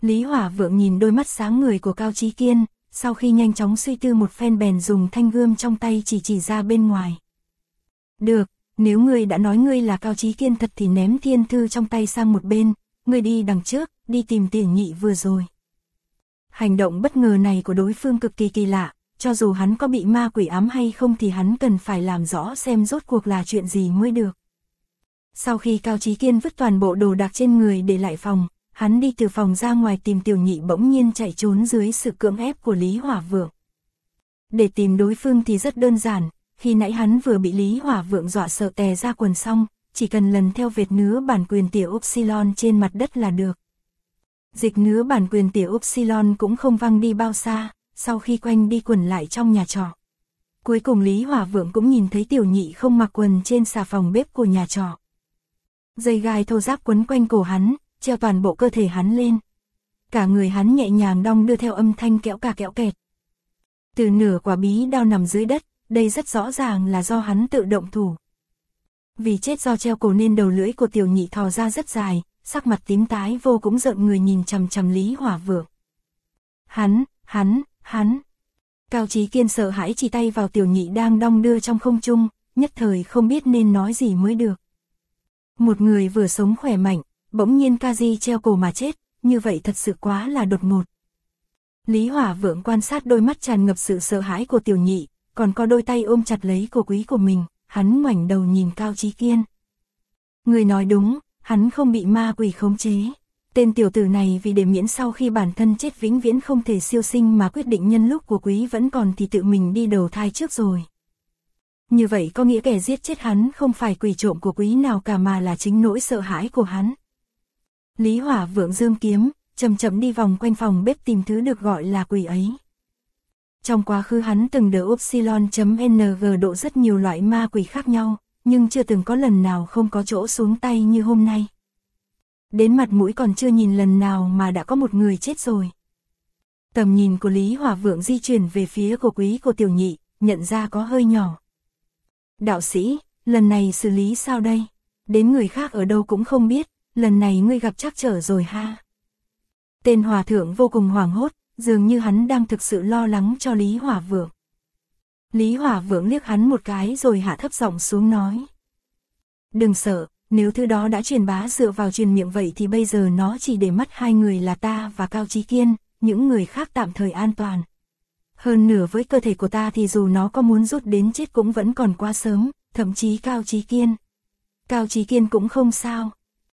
Lý Hỏa Vượng nhìn đôi mắt sáng người của Cao Chí Kiên, sau khi nhanh chóng suy tư một phen bèn dùng thanh gươm trong tay chỉ ra bên ngoài. Được, nếu ngươi đã nói ngươi là Cao Chí Kiên thật thì ném thiên thư trong tay sang một bên, ngươi đi đằng trước, đi tìm Tiểu Nhị vừa rồi. Hành động bất ngờ này của đối phương cực kỳ kỳ lạ, cho dù hắn có bị ma quỷ ám hay không thì hắn cần phải làm rõ xem rốt cuộc là chuyện gì mới được. Sau khi Cao Chí Kiên vứt toàn bộ đồ đạc trên người để lại phòng, hắn đi từ phòng ra ngoài tìm Tiểu Nhị bỗng nhiên chạy trốn dưới sự cưỡng ép của Lý Hỏa Vượng. Để tìm đối phương thì rất đơn giản, khi nãy hắn vừa bị Lý Hỏa Vượng dọa sợ tè ra quần xong, chỉ cần lần theo vệt nứa bản quyền tiểu Upsilon trên mặt đất là được. Dịch nứa bản quyền tiểu Upsilon cũng không văng đi bao xa, sau khi quanh đi quẩn lại trong nhà trọ. Cuối cùng Lý Hỏa Vượng cũng nhìn thấy Tiểu Nhị không mặc quần trên xà phòng bếp của nhà trọ. Dây gai thô ráp quấn quanh cổ hắn, treo toàn bộ cơ thể hắn lên. Cả người hắn nhẹ nhàng đong đưa theo âm thanh kéo cà kéo kẹt. Từ nửa quả bí đao nằm dưới đất, đây rất rõ ràng là do hắn tự động thủ. Vì chết do treo cổ nên đầu lưỡi của Tiểu Nhị thò ra rất dài, sắc mặt tím tái vô cũng rợn người nhìn chằm chằm Lý Hỏa Vượng. Hắn. Cao Chí Kiên sợ hãi chỉ tay vào Tiểu Nhị đang đong đưa trong không trung, nhất thời không biết nên nói gì mới được. Một người vừa sống khỏe mạnh, bỗng nhiên ca di treo cổ mà chết, như vậy thật sự quá là đột ngột. Lý Hỏa Vượng quan sát đôi mắt tràn ngập sự sợ hãi của Tiểu Nhị, còn có đôi tay ôm chặt lấy cổ quý của mình, hắn ngoảnh đầu nhìn Cao Chí Kiên. Người nói đúng, hắn không bị ma quỷ khống chế. Tên tiểu tử này vì để miễn sau khi bản thân chết vĩnh viễn không thể siêu sinh mà quyết định nhân lúc của quý vẫn còn thì tự mình đi đầu thai trước rồi. Như vậy có nghĩa kẻ giết chết hắn không phải quỷ trộm của quý nào cả mà là chính nỗi sợ hãi của hắn. Lý Hỏa Vượng giương kiếm, chậm chậm đi vòng quanh phòng bếp tìm thứ được gọi là quỷ ấy. Trong quá khứ hắn từng đỡ Upsilon.ng độ rất nhiều loại ma quỷ khác nhau, nhưng chưa từng có lần nào không có chỗ xuống tay như hôm nay. Đến mặt mũi còn chưa nhìn lần nào mà đã có một người chết rồi. Tầm nhìn của Lý Hỏa Vượng di chuyển về phía của quý của Tiểu Nhị, nhận ra có hơi nhỏ. Đạo sĩ, lần này xử lý sao đây? Đến người khác ở đâu cũng không biết, lần này ngươi gặp trắc trở rồi ha. Tên hòa thượng vô cùng hoảng hốt, dường như hắn đang thực sự lo lắng cho Lý Hỏa Vượng. Lý Hỏa Vượng liếc hắn một cái rồi hạ thấp giọng xuống nói. Đừng sợ, nếu thứ đó đã truyền bá dựa vào truyền miệng vậy thì bây giờ nó chỉ để mắt hai người là ta và Cao Chí Kiên, những người khác tạm thời an toàn. Hơn nữa với cơ thể của ta thì dù nó có muốn rút đến chết cũng vẫn còn quá sớm, thậm chí Cao Chí Kiên cũng không sao.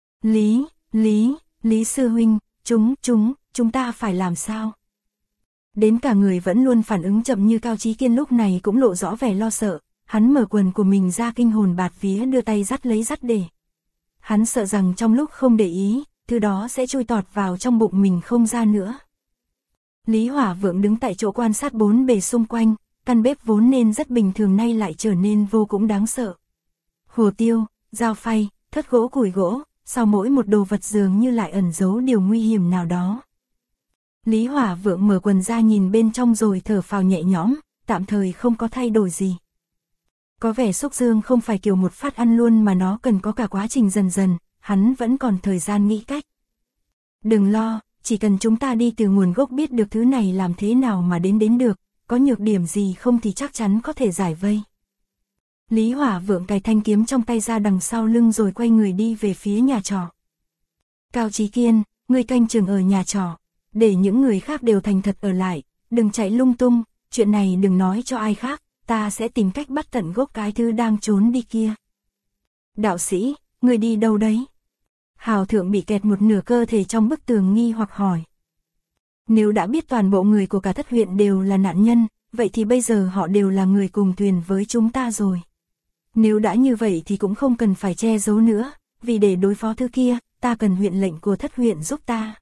Lý sư huynh, chúng ta phải làm sao? Đến cả người vẫn luôn phản ứng chậm như Cao Chí Kiên lúc này cũng lộ rõ vẻ lo sợ, hắn mở quần của mình ra kinh hồn bạt vía đưa tay dắt để. Hắn sợ rằng trong lúc không để ý, thứ đó sẽ chui tọt vào trong bụng mình không ra nữa. Lý Hỏa Vượng đứng tại chỗ quan sát bốn bề xung quanh, căn bếp vốn nên rất bình thường nay lại trở nên vô cùng đáng sợ. Hồ tiêu, dao phay, thất gỗ củi gỗ, sau mỗi một đồ vật dường như lại ẩn giấu điều nguy hiểm nào đó. Lý Hỏa Vượng mở quần ra nhìn bên trong rồi thở phào nhẹ nhõm, tạm thời không có thay đổi gì. Có vẻ xúc dương không phải kiểu một phát ăn luôn mà nó cần có cả quá trình dần dần, hắn vẫn còn thời gian nghĩ cách. Đừng lo, chỉ cần chúng ta đi từ nguồn gốc biết được thứ này làm thế nào mà đến được, có nhược điểm gì không thì chắc chắn có thể giải vây. Lý Hỏa Vượng cài thanh kiếm trong tay ra đằng sau lưng rồi quay người đi về phía nhà trọ. Cao Chí Kiên, ngươi canh chừng ở nhà trọ, để những người khác đều thành thật ở lại, đừng chạy lung tung, chuyện này đừng nói cho ai khác, ta sẽ tìm cách bắt tận gốc cái thứ đang trốn đi kia. Đạo sĩ, ngươi đi đâu đấy? Hào thượng bị kẹt một nửa cơ thể trong bức tường nghi hoặc hỏi. Nếu đã biết toàn bộ người của cả thất huyện đều là nạn nhân, vậy thì bây giờ họ đều là người cùng thuyền với chúng ta rồi. Nếu đã như vậy thì cũng không cần phải che giấu nữa, vì để đối phó thứ kia, ta cần huyện lệnh của thất huyện giúp ta.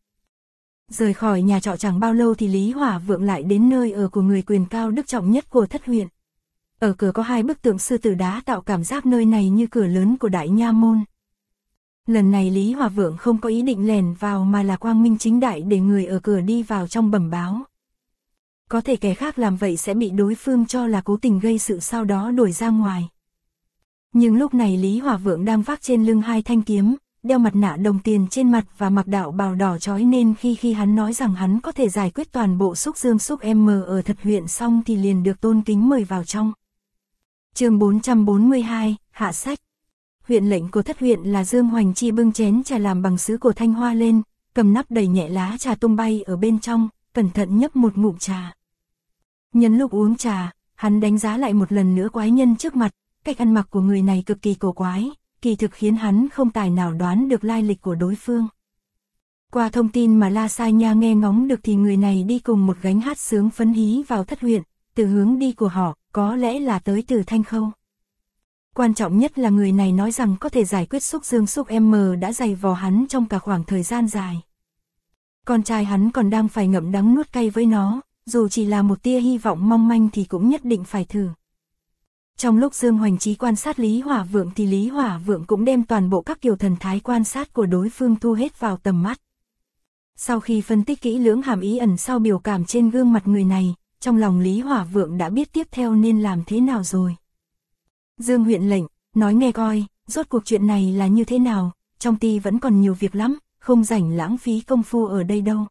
Rời khỏi nhà trọ chẳng bao lâu thì Lý Hỏa Vượng lại đến nơi ở của người quyền cao đức trọng nhất của thất huyện. Ở cửa có hai bức tượng sư tử đá tạo cảm giác nơi này như cửa lớn của đại nha môn. Lần này Lý Hỏa Vượng không có ý định lèn vào mà là quang minh chính đại để người ở cửa đi vào trong bẩm báo. Có thể kẻ khác làm vậy sẽ bị đối phương cho là cố tình gây sự sau đó đuổi ra ngoài. Nhưng lúc này Lý Hỏa Vượng đang vác trên lưng hai thanh kiếm, đeo mặt nạ đồng tiền trên mặt và mặc đạo bào đỏ chói, nên khi hắn nói rằng hắn có thể giải quyết toàn bộ xúc dương xúc M ở Thật huyện xong thì liền được tôn kính mời vào trong. Chương 442, hạ sách. Huyện lệnh của Thất huyện là Dương Hoành Chi bưng chén trà làm bằng sứ của Thanh Hoa lên, cầm nắp đầy nhẹ lá trà tung bay ở bên trong, cẩn thận nhấp một ngụm trà. Nhân lúc uống trà, hắn đánh giá lại một lần nữa quái nhân trước mặt, cách ăn mặc của người này cực kỳ cổ quái, kỳ thực khiến hắn không tài nào đoán được lai lịch của đối phương. Qua thông tin mà La Sai Nha nghe ngóng được thì người này đi cùng một gánh hát sướng phấn hí vào Thất huyện, từ hướng đi của họ, có lẽ là tới từ Thanh Khâu. Quan trọng nhất là người này nói rằng có thể giải quyết xúc dương xúc M đã dày vò hắn trong cả khoảng thời gian dài. Con trai hắn còn đang phải ngậm đắng nuốt cay với nó, dù chỉ là một tia hy vọng mong manh thì cũng nhất định phải thử. Trong lúc Dương Hoành Chí quan sát Lý Hỏa Vượng thì Lý Hỏa Vượng cũng đem toàn bộ các kiểu thần thái quan sát của đối phương thu hết vào tầm mắt. Sau khi phân tích kỹ lưỡng hàm ý ẩn sau biểu cảm trên gương mặt người này, trong lòng Lý Hỏa Vượng đã biết tiếp theo nên làm thế nào rồi. Dương huyện lệnh, nói nghe coi, rốt cuộc chuyện này là như thế nào, trong ty vẫn còn nhiều việc lắm, không rảnh lãng phí công phu ở đây đâu.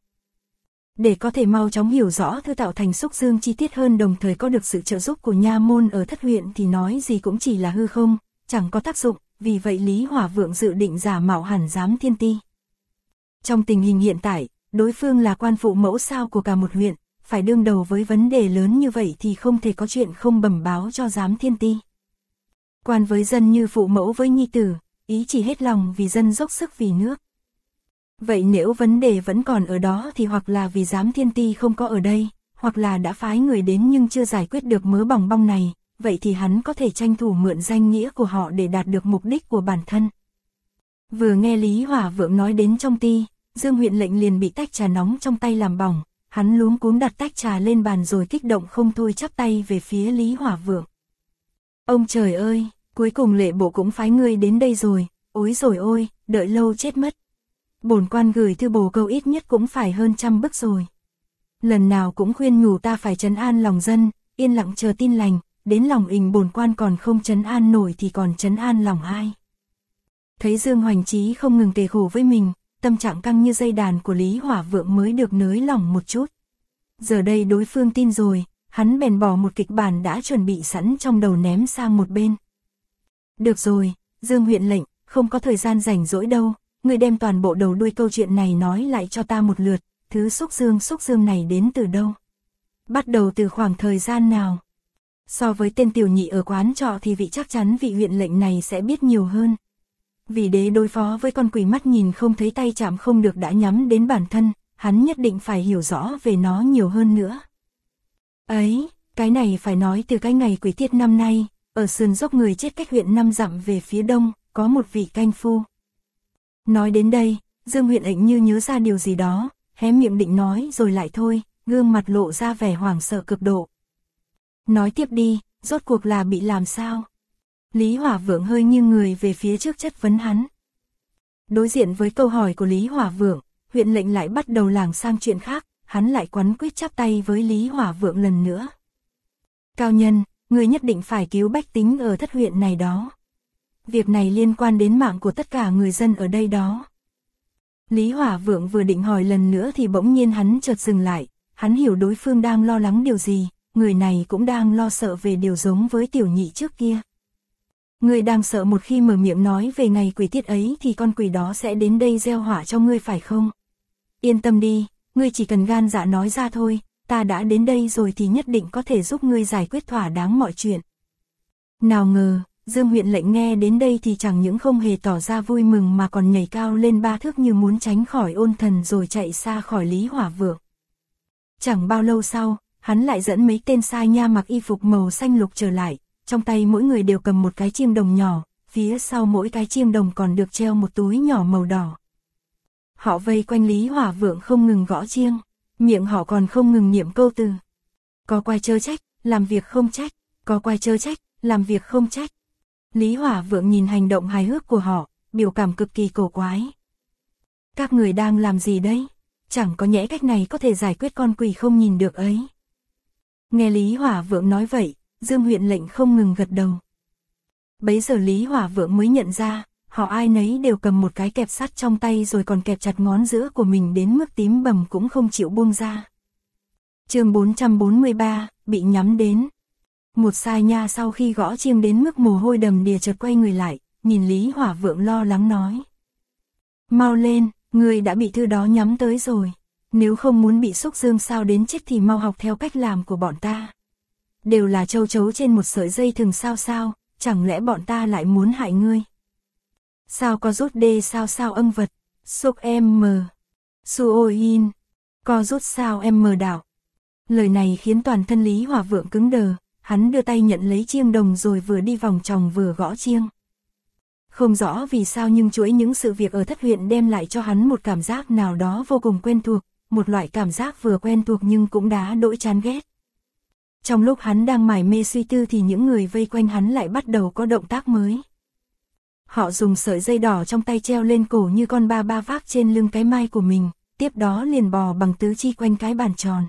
Để có thể mau chóng hiểu rõ thư tạo thành xúc dương chi tiết hơn, đồng thời có được sự trợ giúp của nha môn ở Thất huyện thì nói gì cũng chỉ là hư không, chẳng có tác dụng, vì vậy Lý Hỏa Vượng dự định giả mạo hẳn giám thiên ti. Trong tình hình hiện tại, đối phương là quan phụ mẫu sao của cả một huyện, phải đương đầu với vấn đề lớn như vậy thì không thể có chuyện không bẩm báo cho giám thiên ti. Quan với dân như phụ mẫu với nhi tử, ý chỉ hết lòng vì dân dốc sức vì nước. Vậy nếu vấn đề vẫn còn ở đó thì hoặc là vì giám thiên ti không có ở đây, hoặc là đã phái người đến nhưng chưa giải quyết được mớ bòng bong này, vậy thì hắn có thể tranh thủ mượn danh nghĩa của họ để đạt được mục đích của bản thân. Vừa nghe Lý Hỏa Vượng nói đến trong ty, Dương huyện lệnh liền bị tách trà nóng trong tay làm bỏng, hắn luống cuống đặt tách trà lên bàn rồi kích động không thôi chắp tay về phía Lý Hỏa Vượng. Ông trời ơi, cuối cùng lệ bộ cũng phái ngươi đến đây rồi, ối rồi ôi, đợi lâu chết mất. Bổn quan gửi thư bổ câu ít nhất cũng phải hơn 100 bức rồi. Lần nào cũng khuyên nhủ ta phải trấn an lòng dân, yên lặng chờ tin lành, đến lòng ình bổn quan còn không trấn an nổi thì còn trấn an lòng ai. Thấy Dương Hoành Chí không ngừng kề khổ với mình, tâm trạng căng như dây đàn của Lý Hỏa Vượng mới được nới lỏng một chút. Giờ đây đối phương tin rồi, hắn bèn bỏ một kịch bản đã chuẩn bị sẵn trong đầu ném sang một bên. Được rồi, Dương huyện lệnh, không có thời gian rảnh rỗi đâu, người đem toàn bộ đầu đuôi câu chuyện này nói lại cho ta một lượt, thứ xúc dương này đến từ đâu? Bắt đầu từ khoảng thời gian nào? So với tên tiểu nhị ở quán trọ thì chắc chắn vị huyện lệnh này sẽ biết nhiều hơn. Vì để đối phó với con quỷ mắt nhìn không thấy tay chạm không được đã nhắm đến bản thân, hắn nhất định phải hiểu rõ về nó nhiều hơn nữa. Ấy, cái này phải nói từ cái ngày quỷ tiết năm nay, ở sườn dốc người chết cách huyện 5 dặm về phía đông, có một vị canh phu. Nói đến đây, Dương huyện lệnh như nhớ ra điều gì đó, hé miệng định nói rồi lại thôi, gương mặt lộ ra vẻ hoảng sợ cực độ. Nói tiếp đi, rốt cuộc là bị làm sao? Lý Hỏa Vượng hơi nghiêng người về phía trước chất vấn hắn. Đối diện với câu hỏi của Lý Hỏa Vượng, huyện lệnh lại bắt đầu lảng sang chuyện khác, hắn lại quắn quýt chắp tay với Lý Hỏa Vượng lần nữa. Cao nhân, người nhất định phải cứu bách tính ở Thất huyện này đó. Việc này liên quan đến mạng của tất cả người dân ở đây đó. Lý Hỏa Vượng vừa định hỏi lần nữa thì bỗng nhiên hắn chợt dừng lại, hắn hiểu đối phương đang lo lắng điều gì, người này cũng đang lo sợ về điều giống với tiểu nhị trước kia. Ngươi đang sợ một khi mở miệng nói về ngày quỷ tiết ấy thì con quỷ đó sẽ đến đây gieo họa cho ngươi phải không? Yên tâm đi, ngươi chỉ cần gan dạ nói ra thôi, ta đã đến đây rồi thì nhất định có thể giúp ngươi giải quyết thỏa đáng mọi chuyện. Nào ngờ, Dương huyện lệnh nghe đến đây thì chẳng những không hề tỏ ra vui mừng mà còn nhảy cao lên 3 thước như muốn tránh khỏi ôn thần rồi chạy xa khỏi Lý Hỏa Vượng. Chẳng bao lâu sau, hắn lại dẫn mấy tên sai nha mặc y phục màu xanh lục trở lại, trong tay mỗi người đều cầm một cái chiêng đồng nhỏ, phía sau mỗi cái chiêng đồng còn được treo một túi nhỏ màu đỏ. Họ vây quanh Lý Hỏa Vượng không ngừng gõ chiêng, miệng họ còn không ngừng niệm câu từ. Có quay chơ trách, làm việc không trách, có quay chơ trách, làm việc không trách. Lý Hỏa Vượng nhìn hành động hài hước của họ, biểu cảm cực kỳ cổ quái. Các người đang làm gì đấy? Chẳng có nhẽ cách này có thể giải quyết con quỷ không nhìn được ấy. Nghe Lý Hỏa Vượng nói vậy, Dương huyện lệnh không ngừng gật đầu. Bấy giờ Lý Hỏa Vượng mới nhận ra, họ ai nấy đều cầm một cái kẹp sắt trong tay rồi còn kẹp chặt ngón giữa của mình đến mức tím bầm cũng không chịu buông ra. Chương 443, bị nhắm đến. Một sai nha sau khi gõ chiêng đến mức mồ hôi đầm đìa chợt quay người lại, nhìn Lý Hỏa Vượng lo lắng nói. Mau lên, người đã bị thứ đó nhắm tới rồi. Nếu không muốn bị xúc dương sao đến chết thì mau học theo cách làm của bọn ta. Đều là châu chấu trên một sợi dây thừng sao, chẳng lẽ bọn ta lại muốn hại ngươi? Sao có rút đê sao âm vật, xúc m, suoin, co rút sao m đảo. Lời này khiến toàn thân Lý Hỏa Vượng cứng đờ, hắn đưa tay nhận lấy chiêng đồng rồi vừa đi vòng tròn vừa gõ chiêng. Không rõ vì sao nhưng chuỗi những sự việc ở Thất Huyện đem lại cho hắn một cảm giác nào đó vô cùng quen thuộc, một loại cảm giác vừa quen thuộc nhưng cũng đã đỗi chán ghét. Trong lúc hắn đang mải mê suy tư thì những người vây quanh hắn lại bắt đầu có động tác mới. Họ dùng sợi dây đỏ trong tay treo lên cổ như con ba vác trên lưng cái mai của mình, tiếp đó liền bò bằng tứ chi quanh cái bàn tròn.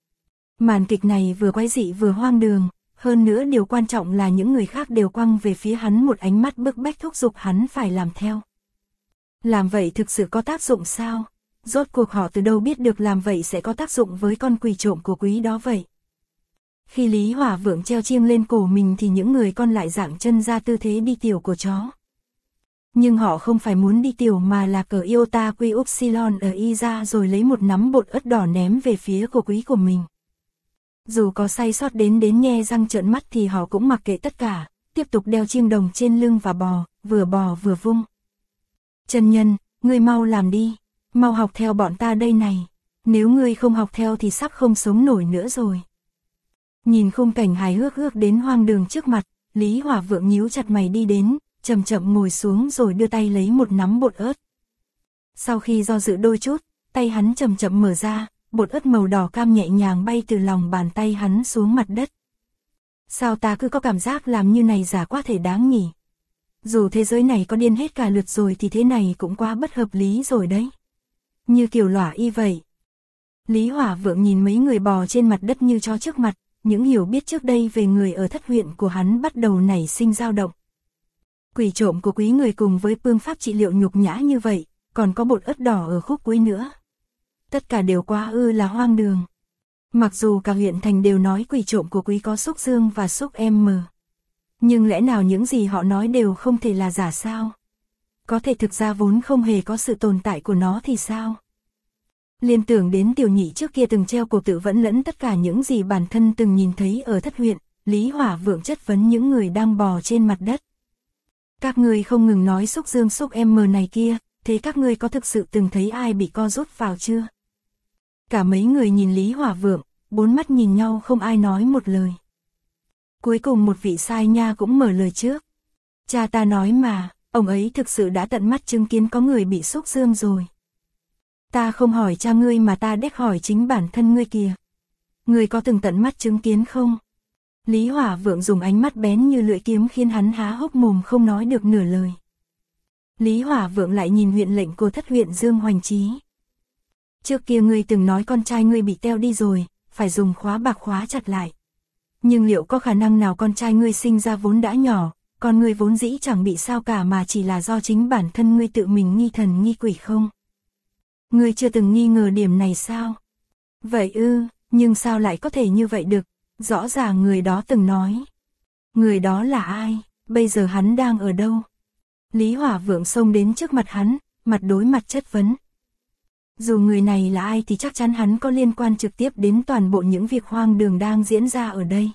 Màn kịch này vừa quái dị vừa hoang đường, hơn nữa điều quan trọng là những người khác đều quăng về phía hắn một ánh mắt bức bách thúc giục hắn phải làm theo. Làm vậy thực sự có tác dụng sao? Rốt cuộc họ từ đâu biết được làm vậy sẽ có tác dụng với con quỷ trộm của quý đó vậy? Khi Lý Hỏa Vượng treo chiêng lên cổ mình thì những người con lại giãng chân ra tư thế đi tiểu của chó. Nhưng họ không phải muốn đi tiểu mà là cờ iota quy upsilon ở y ra rồi lấy một nắm bột ớt đỏ ném về phía cổ quý của mình. Dù có say sót đến nhe răng trợn mắt thì họ cũng mặc kệ tất cả, tiếp tục đeo chiêng đồng trên lưng và bò vừa vung. Chân nhân, ngươi mau làm đi, mau học theo bọn ta đây này, nếu ngươi không học theo thì sắp không sống nổi nữa rồi. Nhìn khung cảnh hài hước đến hoang đường trước mặt, Lý Hỏa Vượng nhíu chặt mày đi đến, chậm chậm ngồi xuống rồi đưa tay lấy một nắm bột ớt. Sau khi do dự đôi chút, tay hắn chậm chậm mở ra, bột ớt màu đỏ cam nhẹ nhàng bay từ lòng bàn tay hắn xuống mặt đất. Sao ta cứ có cảm giác làm như này giả quá thể đáng nhỉ? Dù thế giới này có điên hết cả lượt rồi thì thế này cũng quá bất hợp lý rồi đấy. Như kiểu lỏa y vậy. Lý Hỏa Vượng nhìn mấy người bò trên mặt đất như chó trước mặt, những hiểu biết trước đây về người ở Thất Huyện của hắn bắt đầu nảy sinh dao động. Quỷ trộm của quý người cùng với phương pháp trị liệu nhục nhã như vậy, còn có bột ớt đỏ ở khúc cuối nữa. Tất cả đều quá là hoang đường. Mặc dù cả huyện thành đều nói quỷ trộm của quý có xúc dương và xúc m. Nhưng lẽ nào những gì họ nói đều không thể là giả sao? Có thể thực ra vốn không hề có sự tồn tại của nó thì sao? Liên tưởng đến Tiểu Nhị trước kia từng treo cổ tự vẫn lẫn tất cả những gì bản thân từng nhìn thấy ở Thất Huyện, Lý Hỏa Vượng chất vấn những người đang bò trên mặt đất. Các ngươi không ngừng nói xúc dương xúc m này kia, thế các ngươi có thực sự từng thấy ai bị co rút vào chưa? Cả mấy người nhìn Lý Hỏa Vượng, bốn mắt nhìn nhau không ai nói một lời. Cuối cùng một vị sai nha cũng mở lời trước. Cha ta nói mà, ông ấy thực sự đã tận mắt chứng kiến có người bị xúc dương rồi. Ta không hỏi cha ngươi mà ta đếch hỏi chính bản thân ngươi kìa. Ngươi có từng tận mắt chứng kiến không? Lý Hỏa Vượng dùng ánh mắt bén như lưỡi kiếm khiến hắn há hốc mồm không nói được nửa lời. Lý Hỏa Vượng lại nhìn huyện lệnh của Thất Huyện Dương Hoành Chí. Trước kia ngươi từng nói con trai ngươi bị teo đi rồi, phải dùng khóa bạc khóa chặt lại. Nhưng liệu có khả năng nào con trai ngươi sinh ra vốn đã nhỏ, con ngươi vốn dĩ chẳng bị sao cả mà chỉ là do chính bản thân ngươi tự mình nghi thần nghi quỷ không? Ngươi chưa từng nghi ngờ điểm này sao? Vậy nhưng sao lại có thể như vậy được? Rõ ràng người đó từng nói. Người đó là ai? Bây giờ hắn đang ở đâu? Lý Hỏa Vượng xông đến trước mặt hắn, mặt đối mặt chất vấn. Dù người này là ai thì chắc chắn hắn có liên quan trực tiếp đến toàn bộ những việc hoang đường đang diễn ra ở đây.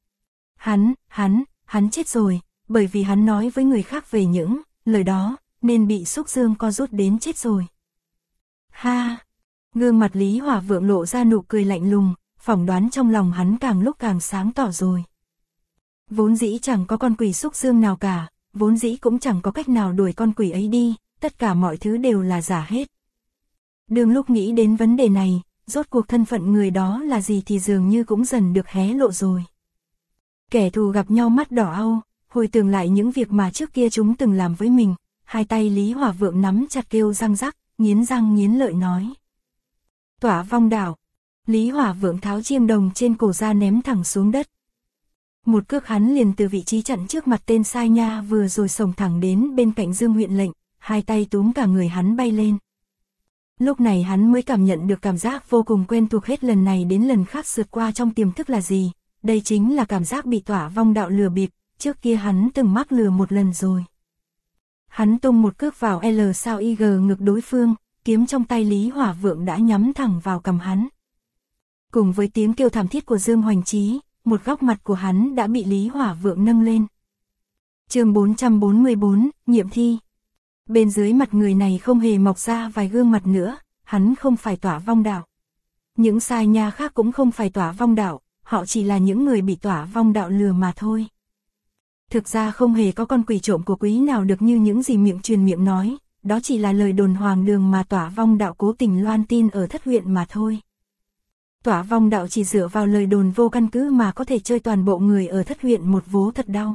Hắn chết rồi, bởi vì hắn nói với người khác về những lời đó, nên bị xúc dương co rút đến chết rồi. Ha! Gương mặt Lý Hỏa Vượng lộ ra nụ cười lạnh lùng, phỏng đoán trong lòng hắn càng lúc càng sáng tỏ rồi. Vốn dĩ chẳng có con quỷ xúc dương nào cả, vốn dĩ cũng chẳng có cách nào đuổi con quỷ ấy đi, tất cả mọi thứ đều là giả hết. Đương lúc nghĩ đến vấn đề này, rốt cuộc thân phận người đó là gì thì dường như cũng dần được hé lộ rồi. Kẻ thù gặp nhau mắt đỏ au, hồi tưởng lại những việc mà trước kia chúng từng làm với mình, hai tay Lý Hỏa Vượng nắm chặt kêu răng rắc, nghiến răng nghiến lợi nói. Tỏa vong đảo. Lý Hỏa Vượng tháo chiêng đồng trên cổ ra ném thẳng xuống đất. Một cước hắn liền từ vị trí chặn trước mặt tên sai nha vừa rồi xông thẳng đến bên cạnh Dương huyện lệnh, hai tay túm cả người hắn bay lên. Lúc này hắn mới cảm nhận được cảm giác vô cùng quen thuộc hết lần này đến lần khác sượt qua trong tiềm thức là gì, đây chính là cảm giác bị Tỏa Vong Đạo lừa bịp, trước kia hắn từng mắc lừa một lần rồi. Hắn tung một cước vào L sao IG ngực đối phương, kiếm trong tay Lý Hỏa Vượng đã nhắm thẳng vào cằm hắn. Cùng với tiếng kêu thảm thiết của Dương Hoành Chí, một góc mặt của hắn đã bị Lý Hỏa Vượng nâng lên. Chương 444, nhiệm thi. Bên dưới mặt người này không hề mọc ra vài gương mặt nữa, hắn không phải Tỏa Vong Đạo. Những sai nha khác cũng không phải Tỏa Vong Đạo, họ chỉ là những người bị Tỏa Vong Đạo lừa mà thôi. Thực ra không hề có con quỷ trộm của quý nào được như những gì miệng truyền miệng nói, đó chỉ là lời đồn hoang đường mà Tỏa Vong Đạo cố tình loan tin ở Thất huyện mà thôi. Tỏa Vong Đạo chỉ dựa vào lời đồn vô căn cứ mà có thể chơi toàn bộ người ở Thất huyện một vố thật đau.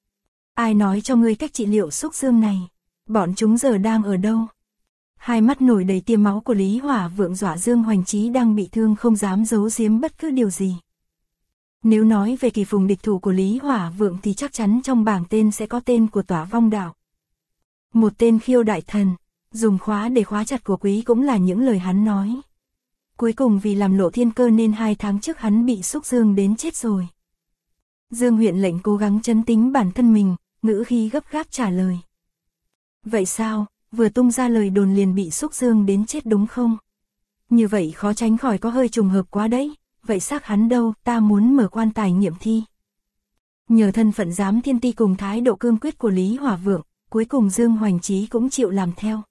Ai nói cho ngươi cách trị liệu xúc xương này? Bọn chúng giờ đang ở đâu? Hai mắt nổi đầy tia máu của Lý Hỏa Vượng dọa Dương Hoành Chí đang bị thương không dám giấu giếm bất cứ điều gì. Nếu nói về kỳ phùng địch thủ của Lý Hỏa Vượng thì chắc chắn trong bảng tên sẽ có tên của Tỏa Vong Đạo. Một tên khiêu đại thần, dùng khóa để khóa chặt của quý cũng là những lời hắn nói. Cuối cùng vì làm lộ thiên cơ nên 2 tháng trước hắn bị xúc dương đến chết rồi. Dương huyện lệnh cố gắng trấn tĩnh bản thân mình, ngữ khí gấp gáp trả lời. Vậy sao, vừa tung ra lời đồn liền bị xúc dương đến chết đúng không? Như vậy khó tránh khỏi có hơi trùng hợp quá đấy, vậy xác hắn đâu, ta muốn mở quan tài nghiệm thi. Nhờ thân phận giám thiên ti cùng thái độ cương quyết của Lý Hỏa Vượng, cuối cùng Dương Hoành Chí cũng chịu làm theo.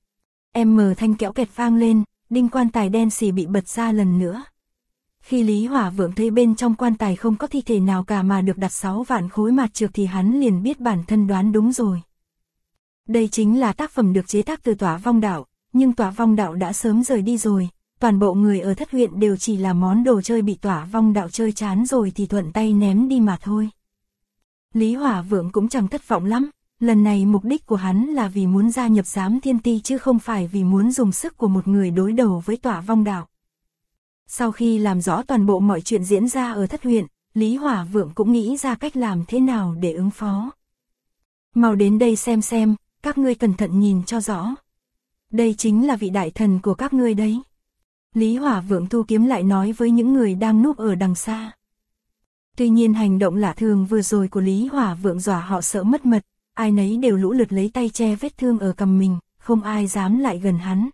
Mở thanh kẽo kẹt vang lên, đinh quan tài đen xì bị bật ra lần nữa. Khi Lý Hỏa Vượng thấy bên trong quan tài không có thi thể nào cả mà được đặt 6 vạn khối mạt trược thì hắn liền biết bản thân đoán đúng rồi. Đây chính là tác phẩm được chế tác từ Tỏa Vong Đạo, nhưng Tỏa Vong Đạo đã sớm rời đi rồi, toàn bộ người ở Thất huyện đều chỉ là món đồ chơi bị Tỏa Vong Đạo chơi chán rồi thì thuận tay ném đi mà thôi. Lý Hỏa Vượng cũng chẳng thất vọng lắm, lần này mục đích của hắn là vì muốn gia nhập giám thiên ti chứ không phải vì muốn dùng sức của một người đối đầu với Tỏa Vong Đạo. Sau khi làm rõ toàn bộ mọi chuyện diễn ra ở Thất huyện, Lý Hỏa Vượng cũng nghĩ ra cách làm thế nào để ứng phó. Mau đến đây xem, các ngươi cẩn thận nhìn cho rõ. Đây chính là vị đại thần của các ngươi đấy. Lý Hỏa Vượng thu kiếm lại nói với những người đang núp ở đằng xa. Tuy nhiên hành động lạ thường vừa rồi của Lý Hỏa Vượng dọa họ sợ mất mật, ai nấy đều lũ lượt lấy tay che vết thương ở cằm mình, không ai dám lại gần hắn.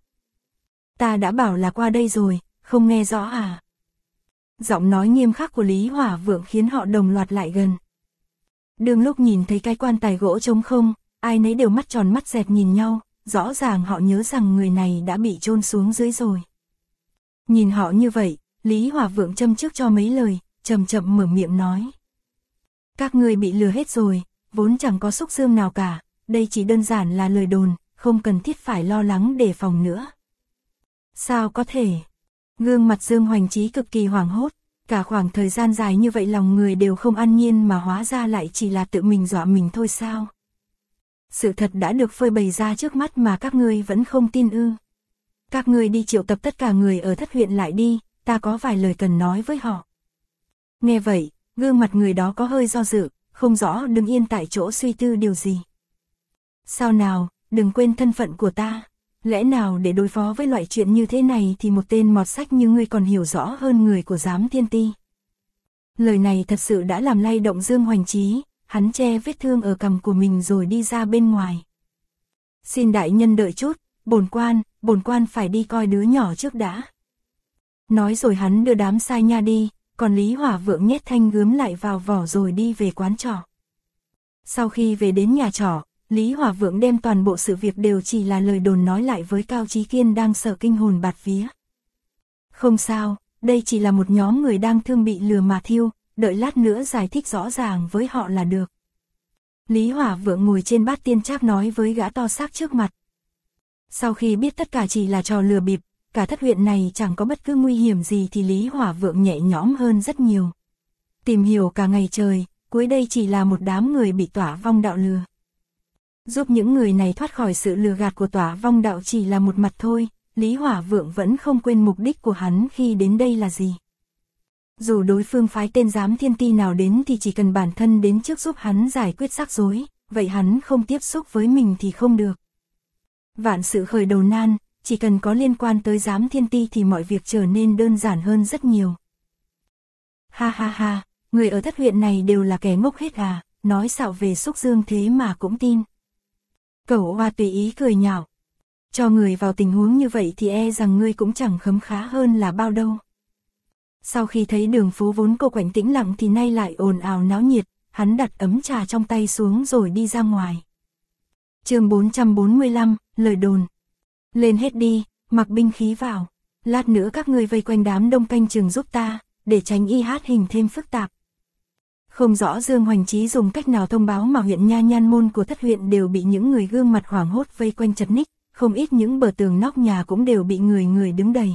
Ta đã bảo là qua đây rồi, không nghe rõ à? Giọng nói nghiêm khắc của Lý Hỏa Vượng khiến họ đồng loạt lại gần. Đương lúc nhìn thấy cái quan tài gỗ trống không, ai nấy đều mắt tròn mắt dẹt nhìn nhau, rõ ràng họ nhớ rằng người này đã bị chôn xuống dưới rồi. Nhìn họ như vậy, Lý Hỏa Vượng châm trước cho mấy lời, chậm chậm mở miệng nói. Các ngươi bị lừa hết rồi, vốn chẳng có xúc xương nào cả, đây chỉ đơn giản là lời đồn, không cần thiết phải lo lắng đề phòng nữa. Sao có thể? Gương mặt Dương Hoành Chí cực kỳ hoảng hốt, cả khoảng thời gian dài như vậy lòng người đều không an nhiên mà hóa ra lại chỉ là tự mình dọa mình thôi sao? Sự thật đã được phơi bày ra trước mắt mà các ngươi vẫn không tin ư? Các ngươi đi triệu tập tất cả người ở Thất huyện lại đi, ta có vài lời cần nói với họ. Nghe vậy, gương mặt người đó có hơi do dự, không rõ đứng yên tại chỗ suy tư điều gì. Sao nào, đừng quên thân phận của ta, lẽ nào để đối phó với loại chuyện như thế này thì một tên mọt sách như ngươi còn hiểu rõ hơn người của giám thiên ti. Lời này thật sự đã làm lay động Dương Hoành Chí, hắn che vết thương ở cằm của mình rồi đi ra bên ngoài. Xin đại nhân đợi chút, bổn quan phải đi coi đứa nhỏ trước đã. Nói rồi hắn đưa đám sai nha đi, còn Lý Hỏa Vượng nhét thanh gươm lại vào vỏ rồi đi về quán trọ. Sau khi về đến nhà trọ, Lý Hỏa Vượng đem toàn bộ sự việc đều chỉ là lời đồn nói lại với Cao Chí Kiên đang sợ kinh hồn bạt vía. Không sao, đây chỉ là một nhóm người đang thương bị lừa mà thiêu, đợi lát nữa giải thích rõ ràng với họ là được. Lý Hỏa Vượng ngồi trên bát tiên trác nói với gã to xác trước mặt. Sau khi biết tất cả chỉ là trò lừa bịp, cả Thất huyện này chẳng có bất cứ nguy hiểm gì thì Lý Hỏa Vượng nhẹ nhõm hơn rất nhiều. Tìm hiểu cả ngày trời, cuối đây chỉ là một đám người bị Tỏa Vong Đạo lừa. Giúp những người này thoát khỏi sự lừa gạt của Tỏa Vong Đạo chỉ là một mặt thôi, Lý Hỏa Vượng vẫn không quên mục đích của hắn khi đến đây là gì. Dù đối phương phái tên giám thiên ti nào đến thì chỉ cần bản thân đến trước giúp hắn giải quyết rắc rối, vậy hắn không tiếp xúc với mình thì không được. Vạn sự khởi đầu nan, chỉ cần có liên quan tới giám thiên ti thì mọi việc trở nên đơn giản hơn rất nhiều. Ha ha ha, người ở Thất huyện này đều là kẻ ngốc hết à, nói xạo về Xúc Dương thế mà cũng tin. Cẩu Hoa tùy ý cười nhạo. Cho người vào tình huống như vậy thì e rằng ngươi cũng chẳng khấm khá hơn là bao đâu. Sau khi thấy đường phố vốn cô quạnh tĩnh lặng thì nay lại ồn ào náo nhiệt, hắn đặt ấm trà trong tay xuống rồi đi ra ngoài. Chương 445, lời đồn. Lên hết đi, mặc binh khí vào. Lát nữa các ngươi vây quanh đám đông canh chừng giúp ta, để tránh y hát hình thêm phức tạp. Không rõ Dương Hoành Chí dùng cách nào thông báo mà huyện Nha Nhan môn của Thất huyện đều bị những người gương mặt hoảng hốt vây quanh chật ních, không ít những bờ tường nóc nhà cũng đều bị người đứng đầy.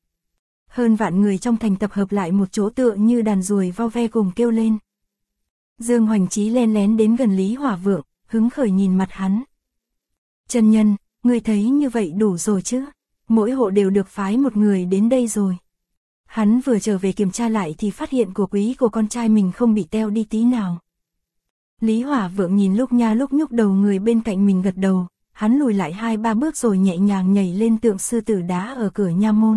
Hơn vạn người trong thành tập hợp lại một chỗ tựa như đàn ruồi vo ve cùng kêu lên. Dương Hoành Chí len lén đến gần Lý Hỏa Vượng, hứng khởi nhìn mặt hắn. Chân nhân, ngươi thấy như vậy đủ rồi chứ? Mỗi hộ đều được phái một người đến đây rồi. Hắn vừa trở về kiểm tra lại thì phát hiện của quý của con trai mình không bị teo đi tí nào. Lý Hỏa Vượng nhìn lúc nha lúc nhúc đầu người bên cạnh mình gật đầu, hắn lùi lại 2-3 bước rồi nhẹ nhàng nhảy lên tượng sư tử đá ở cửa nha môn.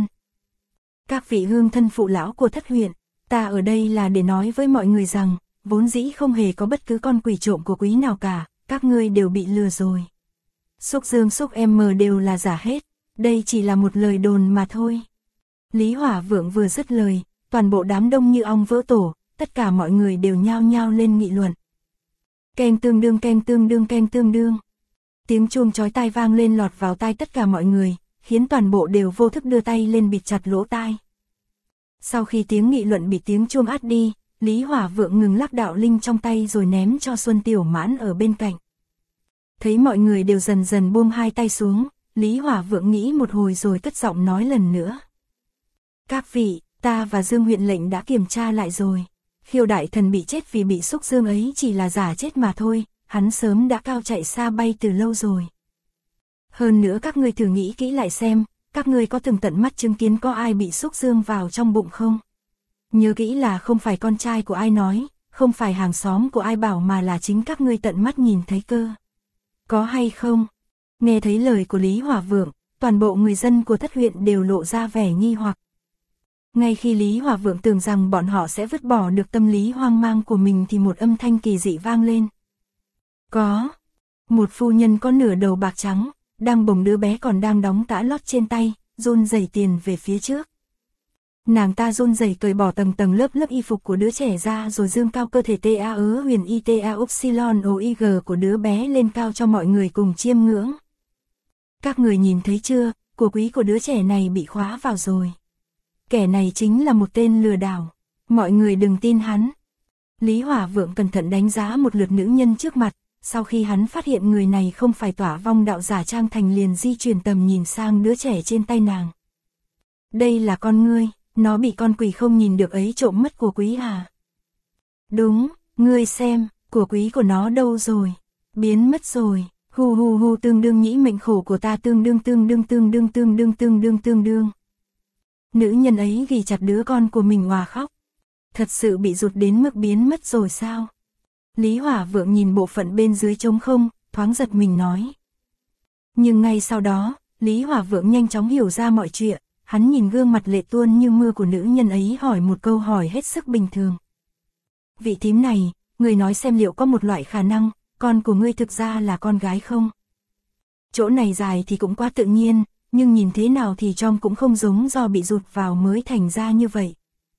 Các vị hương thân phụ lão của Thất huyện, ta ở đây là để nói với mọi người rằng, vốn dĩ không hề có bất cứ con quỷ trộm của quý nào cả, các ngươi đều bị lừa rồi. Xúc Dương Xúc Em đều là giả hết, đây chỉ là một lời đồn mà thôi. Lý Hỏa Vượng vừa dứt lời, toàn bộ đám đông như ong vỡ tổ, tất cả mọi người đều nhao nhao lên nghị luận. Keng tương đương keng tương đương keng tương đương. Tiếng chuông chói tai vang lên lọt vào tai tất cả mọi người, khiến toàn bộ đều vô thức đưa tay lên bịt chặt lỗ tai. Sau khi tiếng nghị luận bị tiếng chuông át đi, Lý Hỏa Vượng ngừng lắc đạo linh trong tay rồi ném cho Xuân Tiểu Mãn ở bên cạnh. Thấy mọi người đều dần dần buông hai tay xuống, Lý Hỏa Vượng nghĩ một hồi rồi cất giọng nói lần nữa. Các vị, ta và Dương huyện lệnh đã kiểm tra lại rồi. Khiêu đại thần bị chết vì bị Xúc Dương ấy chỉ là giả chết mà thôi, hắn sớm đã cao chạy xa bay từ lâu rồi. Hơn nữa các ngươi thử nghĩ kỹ lại xem, các ngươi có từng tận mắt chứng kiến có ai bị Xúc Dương vào trong bụng không? Nhớ kỹ là không phải con trai của ai nói, không phải hàng xóm của ai bảo mà là chính các ngươi tận mắt nhìn thấy cơ. Có hay không? Nghe thấy lời của Lý Hỏa Vượng, toàn bộ người dân của Thất huyện đều lộ ra vẻ nghi hoặc. Ngay khi Lý Hỏa Vượng tưởng rằng bọn họ sẽ vứt bỏ được tâm lý hoang mang của mình thì một âm thanh kỳ dị vang lên. Có. Một phu nhân có nửa đầu bạc trắng, đang bồng đứa bé còn đang đóng tã lót trên tay, run rẩy tiền về phía trước. Nàng ta run rẩy cởi bỏ tầng tầng lớp lớp y phục của đứa trẻ ra rồi dương cao cơ thể ta huyền ita upsilon oig của đứa bé lên cao cho mọi người cùng chiêm ngưỡng. Các người nhìn thấy chưa, của quý của đứa trẻ này bị khóa vào rồi. Kẻ này chính là một tên lừa đảo. Mọi người đừng tin hắn. Lý Hỏa Vượng cẩn thận đánh giá một lượt nữ nhân trước mặt, sau khi hắn phát hiện người này không phải tỏa vong đạo giả trang thành liền di chuyển tầm nhìn sang đứa trẻ trên tay nàng. Đây là con ngươi, nó bị con quỷ không nhìn được ấy trộm mất của quý à? Đúng, ngươi xem, của quý của nó đâu rồi? Biến mất rồi. Hu hu hu tương đương nhĩ mệnh khổ của ta tương đương tương đương tương đương tương đương tương đương tương đương. Nữ nhân ấy ghi chặt đứa con của mình òa khóc. Thật sự bị rụt đến mức biến mất rồi sao? Lý Hỏa Vượng nhìn bộ phận bên dưới trống không, thoáng giật mình nói. Nhưng ngay sau đó, Lý Hỏa Vượng nhanh chóng hiểu ra mọi chuyện, hắn nhìn gương mặt lệ tuôn như mưa của nữ nhân ấy hỏi một câu hỏi hết sức bình thường. Vị thím này, người nói xem liệu có một loại khả năng, con của ngươi thực ra là con gái không? Chỗ này dài thì cũng quá tự nhiên, nhưng nhìn thế nào thì trông cũng không giống do bị rụt vào mới thành ra như vậy.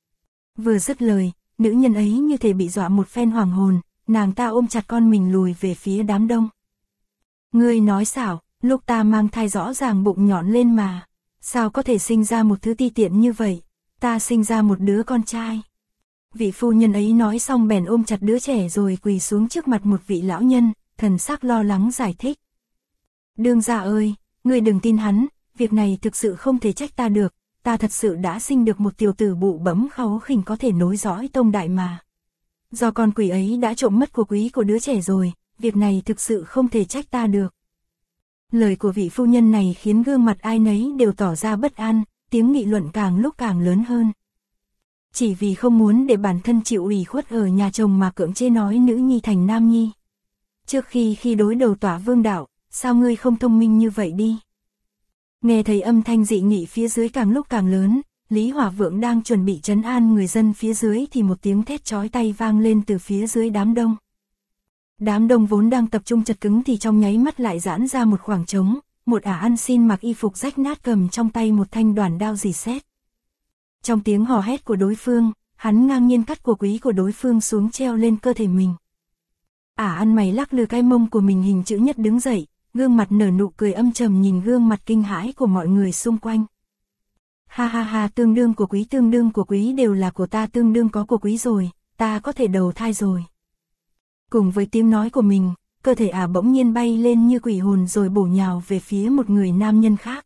Vừa dứt lời, nữ nhân ấy như thể bị dọa một phen hoàng hồn, nàng ta ôm chặt con mình lùi về phía đám đông. Ngươi nói xảo, lúc ta mang thai rõ ràng bụng nhọn lên mà, sao có thể sinh ra một thứ ti tiện như vậy, ta sinh ra một đứa con trai. Vị phu nhân ấy nói xong bèn ôm chặt đứa trẻ rồi quỳ xuống trước mặt một vị lão nhân, thần sắc lo lắng giải thích. Đương gia ơi, ngươi đừng tin hắn, việc này thực sự không thể trách ta được, ta thật sự đã sinh được một tiểu tử bụ bẫm kháu khỉnh có thể nối dõi tông đại mà. Do con quỷ ấy đã trộm mất của quý của đứa trẻ rồi, việc này thực sự không thể trách ta được. Lời của vị phu nhân này khiến gương mặt ai nấy đều tỏ ra bất an, tiếng nghị luận càng lúc càng lớn hơn. Chỉ vì không muốn để bản thân chịu ủy khuất ở nhà chồng mà cưỡng chế nói nữ nhi thành nam nhi. Trước khi đối đầu tỏa vương đạo, sao ngươi không thông minh như vậy đi? Nghe thấy âm thanh dị nghị phía dưới càng lúc càng lớn, Lý Hỏa Vượng đang chuẩn bị trấn an người dân phía dưới thì một tiếng thét chói tai vang lên từ phía dưới đám đông. Đám đông vốn đang tập trung chật cứng thì trong nháy mắt lại giãn ra một khoảng trống, một ả ăn xin mặc y phục rách nát cầm trong tay một thanh đoản đao rỉ sét. Trong tiếng hò hét của đối phương, hắn ngang nhiên cắt của quý của đối phương xuống treo lên cơ thể mình. Ả ăn mày lắc lư cái mông của mình hình chữ nhất đứng dậy, gương mặt nở nụ cười âm trầm nhìn gương mặt kinh hãi của mọi người xung quanh. Ha ha ha, tương đương của quý đều là của ta, tương đương có của quý rồi, ta có thể đầu thai rồi. Cùng với tiếng nói của mình, cơ thể Ả bỗng nhiên bay lên như quỷ hồn rồi bổ nhào về phía một người nam nhân khác.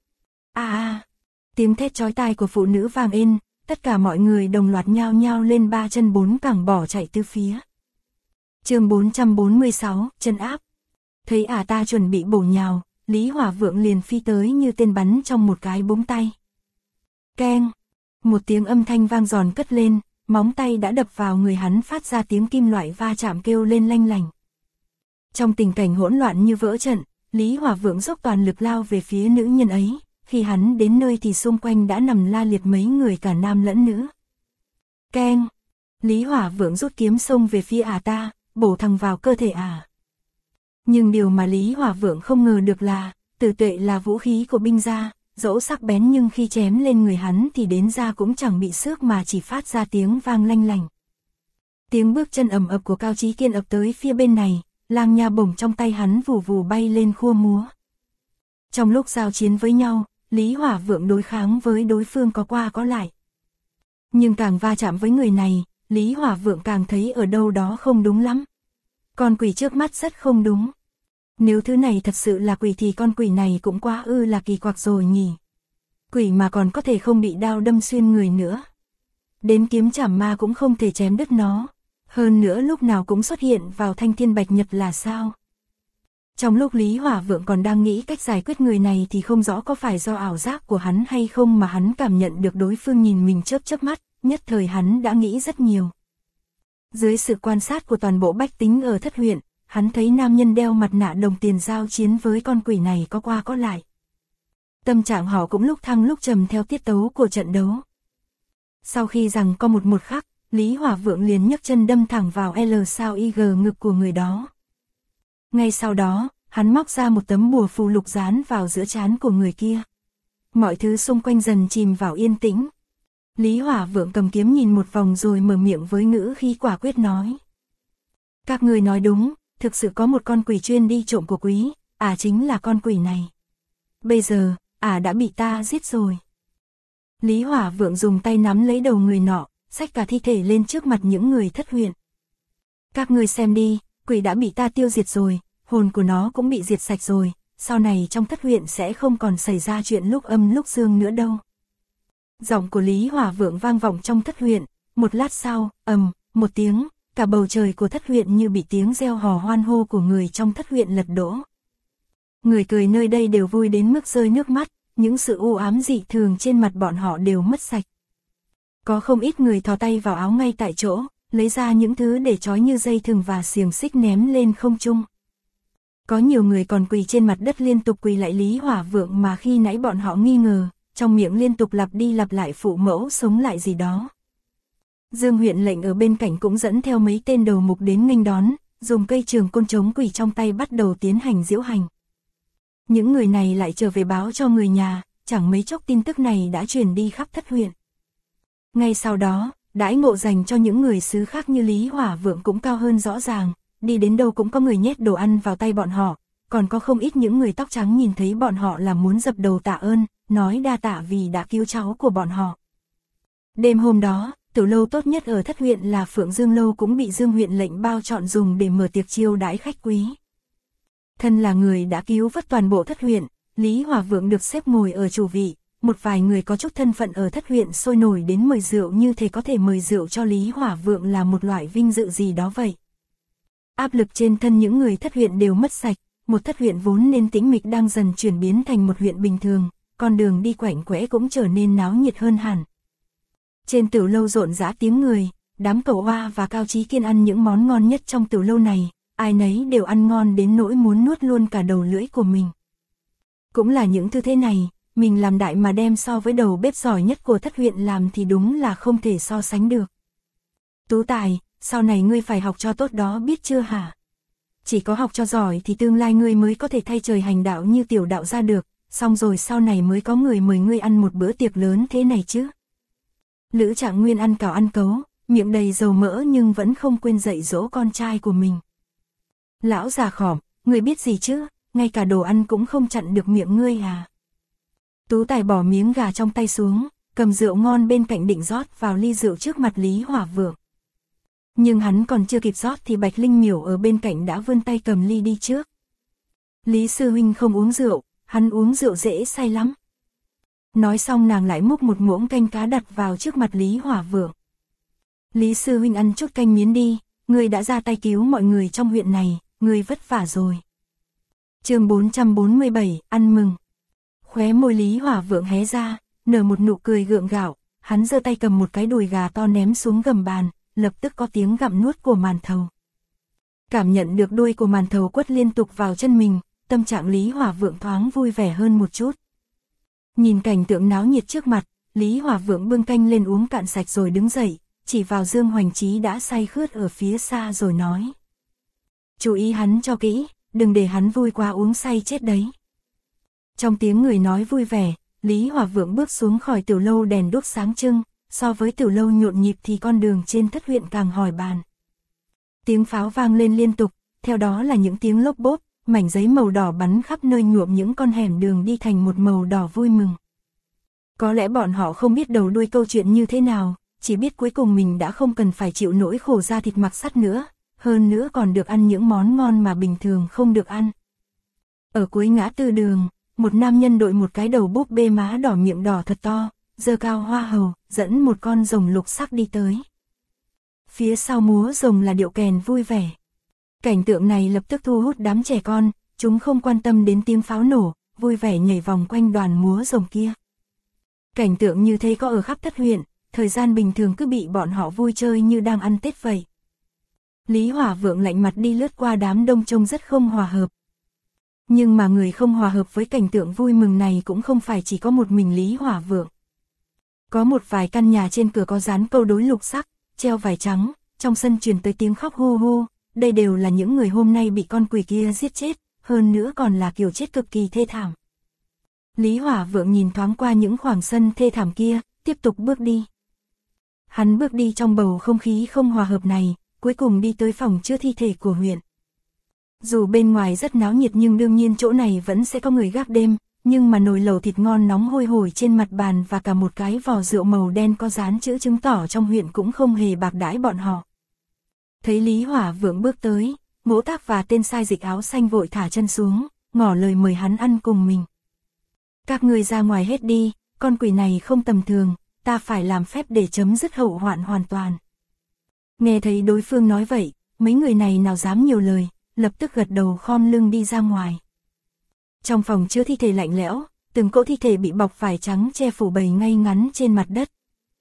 Tiếng thét chói tai của phụ nữ vang lên, tất cả mọi người đồng loạt nhao nhao lên ba chân bốn cẳng bỏ chạy tứ phía. Chương 446, chân áp. Thấy Ả ta chuẩn bị bổ nhào, Lý Hỏa Vượng liền phi tới như tên bắn trong một cái búng tay. Keng, một tiếng âm thanh vang giòn cất lên, móng tay đã đập vào người hắn phát ra tiếng kim loại va chạm kêu lên lanh lành. Trong tình cảnh hỗn loạn như vỡ trận, Lý Hỏa Vượng dốc toàn lực lao về phía nữ nhân ấy, khi hắn đến nơi thì xung quanh đã nằm la liệt mấy người cả nam lẫn nữ. Keng, Lý Hỏa Vượng rút kiếm xông về phía Ả ta, bổ thẳng vào cơ thể Ả. Nhưng điều mà Lý Hỏa Vượng không ngờ được là, tử tuệ là vũ khí của binh gia, dẫu sắc bén nhưng khi chém lên người hắn thì đến da cũng chẳng bị xước mà chỉ phát ra tiếng vang lanh lành. Tiếng bước chân ầm ập của Cao Chí Kiên ập tới phía bên này, lang nha bổng trong tay hắn vù vù bay lên khua múa. Trong lúc giao chiến với nhau, Lý Hỏa Vượng đối kháng với đối phương có qua có lại. Nhưng càng va chạm với người này, Lý Hỏa Vượng càng thấy ở đâu đó không đúng lắm. Con quỷ trước mắt rất không đúng. Nếu thứ này thật sự là quỷ thì con quỷ này cũng quá là kỳ quặc rồi nhỉ. Quỷ mà còn có thể không bị đao đâm xuyên người nữa. Đến kiếm chảm ma cũng không thể chém đứt nó. Hơn nữa lúc nào cũng xuất hiện vào thanh thiên bạch nhật là sao? Trong lúc Lý Hỏa Vượng còn đang nghĩ cách giải quyết người này thì không rõ có phải do ảo giác của hắn hay không mà hắn cảm nhận được đối phương nhìn mình chớp chớp mắt, nhất thời hắn đã nghĩ rất nhiều. Dưới sự quan sát của toàn bộ bách tính ở Thất huyện, hắn thấy nam nhân đeo mặt nạ đồng tiền giao chiến với con quỷ này có qua có lại. Tâm trạng họ cũng lúc thăng lúc trầm theo tiết tấu của trận đấu. Sau khi rằng có một khắc, Lý Hỏa Vượng liền nhấc chân đâm thẳng vào L sao IG ngực của người đó. Ngay sau đó, hắn móc ra một tấm bùa phù lục dán vào giữa trán của người kia. Mọi thứ xung quanh dần chìm vào yên tĩnh. Lý Hỏa Vượng cầm kiếm nhìn một vòng rồi mở miệng với ngữ khí quả quyết nói. Các người nói đúng, thực sự có một con quỷ chuyên đi trộm của quý, chính là con quỷ này. Bây giờ, đã bị ta giết rồi. Lý Hỏa Vượng dùng tay nắm lấy đầu người nọ, xách cả thi thể lên trước mặt những người Thất huyện. Các người xem đi, quỷ đã bị ta tiêu diệt rồi, hồn của nó cũng bị diệt sạch rồi, sau này trong Thất huyện sẽ không còn xảy ra chuyện lúc âm lúc dương nữa đâu. Giọng của Lý Hỏa Vượng vang vọng trong Thất huyện, một lát sau, một tiếng, cả bầu trời của Thất huyện như bị tiếng reo hò hoan hô của người trong Thất huyện lật đổ. Người cười nơi đây đều vui đến mức rơi nước mắt, những sự u ám dị thường trên mặt bọn họ đều mất sạch. Có không ít người thò tay vào áo ngay tại chỗ, lấy ra những thứ để trói như dây thừng và xiềng xích ném lên không trung. Có nhiều người còn quỳ trên mặt đất liên tục quỳ lại Lý Hỏa Vượng mà khi nãy bọn họ nghi ngờ, trong miệng liên tục lặp đi lặp lại phụ mẫu sống lại gì đó. Dương huyện lệnh ở bên cạnh cũng dẫn theo mấy tên đầu mục đến nghênh đón, dùng cây trường côn chống quỷ trong tay bắt đầu tiến hành diễu hành. Những người này lại trở về báo cho người nhà, chẳng mấy chốc tin tức này đã truyền đi khắp Thất huyện. Ngay sau đó, đãi ngộ dành cho những người xứ khác như Lý Hỏa Vượng cũng cao hơn rõ ràng, đi đến đâu cũng có người nhét đồ ăn vào tay bọn họ, còn có không ít những người tóc trắng nhìn thấy bọn họ là muốn dập đầu tạ ơn, nói đa tạ vì đã cứu cháu của bọn họ. Đêm hôm đó, tiểu lâu tốt nhất ở Thất huyện là Phượng Dương Lâu cũng bị Dương huyện lệnh bao chọn dùng để mở tiệc chiêu đãi khách quý. Thân là người đã cứu vớt toàn bộ Thất huyện, Lý Hỏa Vượng được xếp ngồi ở chủ vị, một vài người có chút thân phận ở Thất huyện sôi nổi đến mời rượu như thể có thể mời rượu cho Lý Hỏa Vượng là một loại vinh dự gì đó vậy. Áp lực trên thân những người Thất huyện đều mất sạch, một Thất huyện vốn nên tĩnh mịch đang dần chuyển biến thành một huyện bình thường, con đường đi quạnh quẽ cũng trở nên náo nhiệt hơn hẳn. Trên tiểu lâu rộn rã tiếng người, đám cậu Hoa và Cao Chí Kiên ăn những món ngon nhất trong tiểu lâu này, ai nấy đều ăn ngon đến nỗi muốn nuốt luôn cả đầu lưỡi của mình. Cũng là những thứ thế này, mình làm đại mà đem so với đầu bếp giỏi nhất của thất huyện làm thì đúng là không thể so sánh được. Tú Tài, sau này ngươi phải học cho tốt đó biết chưa hả? Chỉ có học cho giỏi thì tương lai ngươi mới có thể thay trời hành đạo như tiểu đạo ra được, xong rồi sau này mới có người mời ngươi ăn một bữa tiệc lớn thế này chứ. Lữ Trạng Nguyên ăn cào ăn cấu, miệng đầy dầu mỡ nhưng vẫn không quên dạy dỗ con trai của mình. Lão già khỏm, ngươi biết gì chứ, ngay cả đồ ăn cũng không chặn được miệng ngươi à. Tú Tài bỏ miếng gà trong tay xuống, cầm rượu ngon bên cạnh định rót vào ly rượu trước mặt Lý Hỏa Vượng. Nhưng hắn còn chưa kịp rót thì Bạch Linh Miểu ở bên cạnh đã vươn tay cầm ly đi trước. Lý sư huynh không uống rượu, hắn uống rượu dễ say lắm. Nói xong nàng lại múc một muỗng canh cá đặt vào trước mặt Lý Hỏa Vượng. Lý sư huynh ăn chút canh miến đi, ngươi đã ra tay cứu mọi người trong huyện này, ngươi vất vả rồi. Chương 447, ăn mừng. Khóe môi Lý Hỏa Vượng hé ra, nở một nụ cười gượng gạo, hắn giơ tay cầm một cái đùi gà to ném xuống gầm bàn, lập tức có tiếng gặm nuốt của màn thầu. Cảm nhận được đuôi của màn thầu quất liên tục vào chân mình, tâm trạng Lý Hỏa Vượng thoáng vui vẻ hơn một chút. Nhìn cảnh tượng náo nhiệt trước mặt, Lý Hỏa Vượng bưng canh lên uống cạn sạch rồi đứng dậy, chỉ vào Dương Hoành Chí đã say khướt ở phía xa rồi nói. Chú ý hắn cho kỹ, đừng để hắn vui quá uống say chết đấy. Trong tiếng người nói vui vẻ, Lý Hỏa Vượng bước xuống khỏi tiểu lâu đèn đuốc sáng trưng, so với tiểu lâu nhộn nhịp thì con đường trên thất huyện càng hỏi bàn. Tiếng pháo vang lên liên tục, theo đó là những tiếng lốp bốp, mảnh giấy màu đỏ bắn khắp nơi nhuộm những con hẻm đường đi thành một màu đỏ vui mừng. Có lẽ bọn họ không biết đầu đuôi câu chuyện như thế nào, chỉ biết cuối cùng mình đã không cần phải chịu nỗi khổ da thịt mặc sắt nữa, hơn nữa còn được ăn những món ngon mà bình thường không được ăn. Ở cuối ngã tư đường, một nam nhân đội một cái đầu búp bê má đỏ miệng đỏ thật to, giơ cao hoa hầu, dẫn một con rồng lục sắc đi tới. Phía sau múa rồng là điệu kèn vui vẻ. Cảnh tượng này lập tức thu hút đám trẻ con, chúng không quan tâm đến tiếng pháo nổ, vui vẻ nhảy vòng quanh đoàn múa rồng kia. Cảnh tượng như thế có ở khắp thất huyện, thời gian bình thường cứ bị bọn họ vui chơi như đang ăn Tết vậy. Lý Hỏa Vượng lạnh mặt đi lướt qua đám đông trông rất không hòa hợp. Nhưng mà người không hòa hợp với cảnh tượng vui mừng này cũng không phải chỉ có một mình Lý Hỏa Vượng. Có một vài căn nhà trên cửa có dán câu đối lục sắc, treo vải trắng, trong sân truyền tới tiếng khóc hu hu, đây đều là những người hôm nay bị con quỷ kia giết chết, hơn nữa còn là kiểu chết cực kỳ thê thảm. Lý Hỏa Vượng nhìn thoáng qua những khoảng sân thê thảm kia, tiếp tục bước đi. Hắn bước đi trong bầu không khí không hòa hợp này, cuối cùng đi tới phòng chứa thi thể của huyện. Dù bên ngoài rất náo nhiệt nhưng đương nhiên chỗ này vẫn sẽ có người gác đêm, nhưng mà nồi lẩu thịt ngon nóng hôi hổi trên mặt bàn và cả một cái vò rượu màu đen có dán chữ chứng tỏ trong huyện cũng không hề bạc đãi bọn họ. Thấy Lý Hỏa Vượng bước tới, Ngỗ Tác và tên sai dịch áo xanh vội thả chân xuống, ngỏ lời mời hắn ăn cùng mình. Các ngươi ra ngoài hết đi, con quỷ này không tầm thường, ta phải làm phép để chấm dứt hậu hoạn hoàn toàn. Nghe thấy đối phương nói vậy, mấy người này nào dám nhiều lời, lập tức gật đầu khom lưng đi ra ngoài. Trong phòng chứa thi thể lạnh lẽo, từng cỗ thi thể bị bọc vải trắng che phủ bày ngay ngắn trên mặt đất.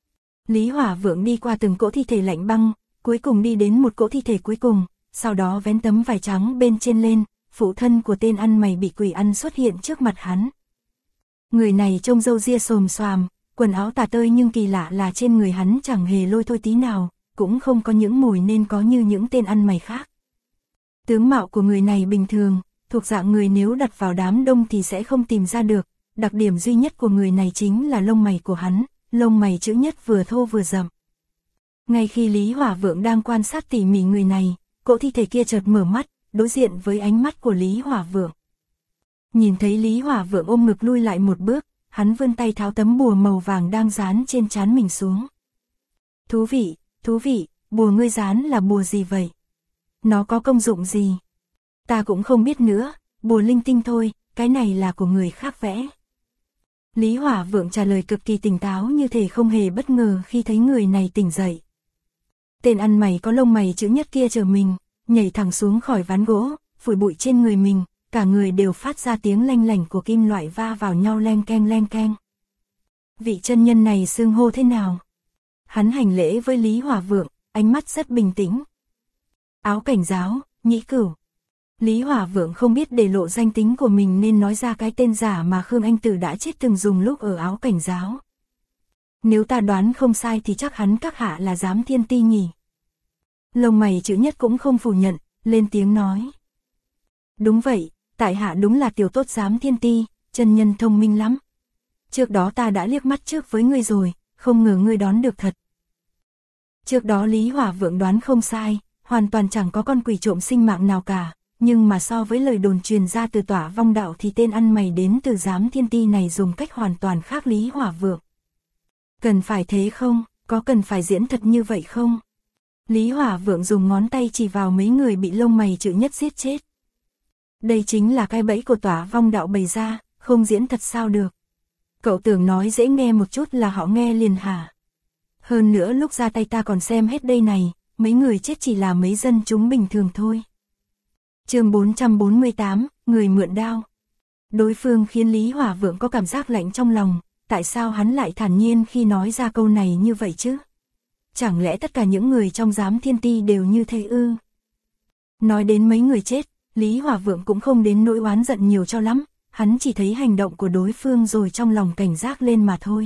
Lý Hỏa Vượng đi qua từng cỗ thi thể lạnh băng, cuối cùng đi đến một cỗ thi thể cuối cùng, sau đó vén tấm vải trắng bên trên lên, phụ thân của tên ăn mày bị quỷ ăn xuất hiện trước mặt hắn. Người này trông râu ria xồm xoàm, quần áo tả tơi nhưng kỳ lạ là trên người hắn chẳng hề lôi thôi tí nào, cũng không có những mùi nên có như những tên ăn mày khác. Tướng mạo của người này bình thường, thuộc dạng người nếu đặt vào đám đông thì sẽ không tìm ra được, đặc điểm duy nhất của người này chính là lông mày của hắn, lông mày chữ nhất vừa thô vừa rậm. Ngay khi Lý Hỏa Vượng đang quan sát tỉ mỉ người này, cỗ thi thể kia chợt mở mắt, đối diện với ánh mắt của Lý Hỏa Vượng. Nhìn thấy Lý Hỏa Vượng ôm ngực lui lại một bước, hắn vươn tay tháo tấm bùa màu vàng đang dán trên trán mình xuống. Thú vị, bùa ngươi dán là bùa gì vậy? Nó có công dụng gì? Ta cũng không biết nữa, bùa linh tinh thôi, cái này là của người khác vẽ. Lý Hỏa Vượng trả lời cực kỳ tỉnh táo như thể không hề bất ngờ khi thấy người này tỉnh dậy. Tên ăn mày có lông mày chữ nhất kia chờ mình, nhảy thẳng xuống khỏi ván gỗ, phủi bụi trên người mình, cả người đều phát ra tiếng lanh lảnh của kim loại va vào nhau leng keng leng keng. Vị chân nhân này xưng hô thế nào? Hắn hành lễ với Lý Hỏa Vượng, ánh mắt rất bình tĩnh. Áo Cảnh Giáo, Nhĩ Cửu. Lý Hỏa Vượng không biết để lộ danh tính của mình nên nói ra cái tên giả mà Khương Anh Tử đã chết từng dùng lúc ở Áo Cảnh Giáo. Nếu ta đoán không sai thì chắc hắn các hạ là Giám Thiên Ti nhỉ. Lông mày chữ Nhất cũng không phủ nhận, lên tiếng nói. Đúng vậy, tại hạ đúng là tiểu tốt Giám Thiên Ti, chân nhân thông minh lắm. Trước đó ta đã liếc mắt trước với ngươi rồi, không ngờ ngươi đoán được thật. Trước đó Lý Hỏa Vượng đoán không sai, hoàn toàn chẳng có con quỷ trộm sinh mạng nào cả, nhưng mà so với lời đồn truyền ra từ Tỏa Vong Đạo thì tên ăn mày đến từ Giám Thiên Ti này dùng cách hoàn toàn khác Lý Hỏa Vượng. Cần phải thế không, có cần phải diễn thật như vậy không? Lý Hỏa Vượng dùng ngón tay chỉ vào mấy người bị lông mày chữ Nhất giết chết. Đây chính là cái bẫy của Tỏa Vong Đạo bày ra, không diễn thật sao được. Cậu tưởng nói dễ nghe một chút là họ nghe liền hả? Hơn nữa lúc ra tay ta còn xem hết đây này, mấy người chết chỉ là mấy dân chúng bình thường thôi. Chương 448, người mượn đao. Đối phương khiến Lý Hỏa Vượng có cảm giác lạnh trong lòng, tại sao hắn lại thản nhiên khi nói ra câu này như vậy chứ? Chẳng lẽ tất cả những người trong Giám Thiên Ti đều như thế ư? Nói đến mấy người chết, Lý Hỏa Vượng cũng không đến nỗi oán giận nhiều cho lắm, hắn chỉ thấy hành động của đối phương rồi trong lòng cảnh giác lên mà thôi.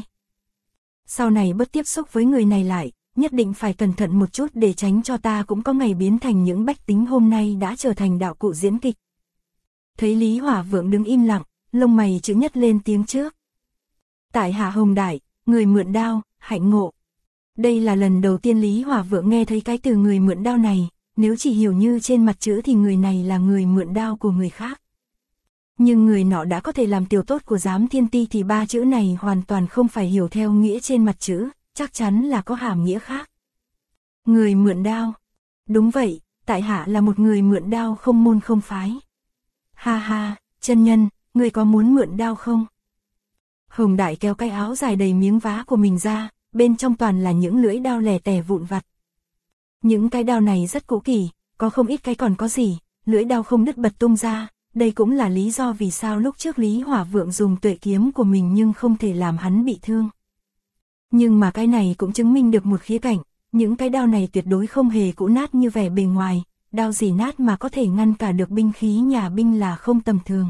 Sau này bớt tiếp xúc với người này lại, nhất định phải cẩn thận một chút để tránh cho ta cũng có ngày biến thành những bách tính hôm nay đã trở thành đạo cụ diễn kịch. Thấy Lý Hỏa Vượng đứng im lặng, lông mày chữ Nhất lên tiếng trước. Tại hạ Hồng Đại, người mượn đao, hạnh ngộ. Đây là lần đầu tiên Lý Hỏa Vượng nghe thấy cái từ người mượn đao này, nếu chỉ hiểu như trên mặt chữ thì người này là người mượn đao của người khác. Nhưng người nọ đã có thể làm tiểu tốt của Giám Thiên Ti thì ba chữ này hoàn toàn không phải hiểu theo nghĩa trên mặt chữ, chắc chắn là có hàm nghĩa khác. Người mượn đao. Đúng vậy, tại hạ là một người mượn đao không môn không phái. Ha ha, chân nhân, người có muốn mượn đao không? Hồng Đại kéo cái áo dài đầy miếng vá của mình ra, bên trong toàn là những lưỡi đao lẻ tẻ vụn vặt. Những cái đao này rất cũ kỹ, có không ít cái còn có gì, lưỡi đao không đứt bật tung ra. Đây cũng là lý do vì sao lúc trước Lý Hỏa Vượng dùng tuệ kiếm của mình nhưng không thể làm hắn bị thương. Nhưng mà cái này cũng chứng minh được một khía cạnh, những cái đao này tuyệt đối không hề cũ nát như vẻ bề ngoài, đao gì nát mà có thể ngăn cả được binh khí nhà binh là không tầm thường.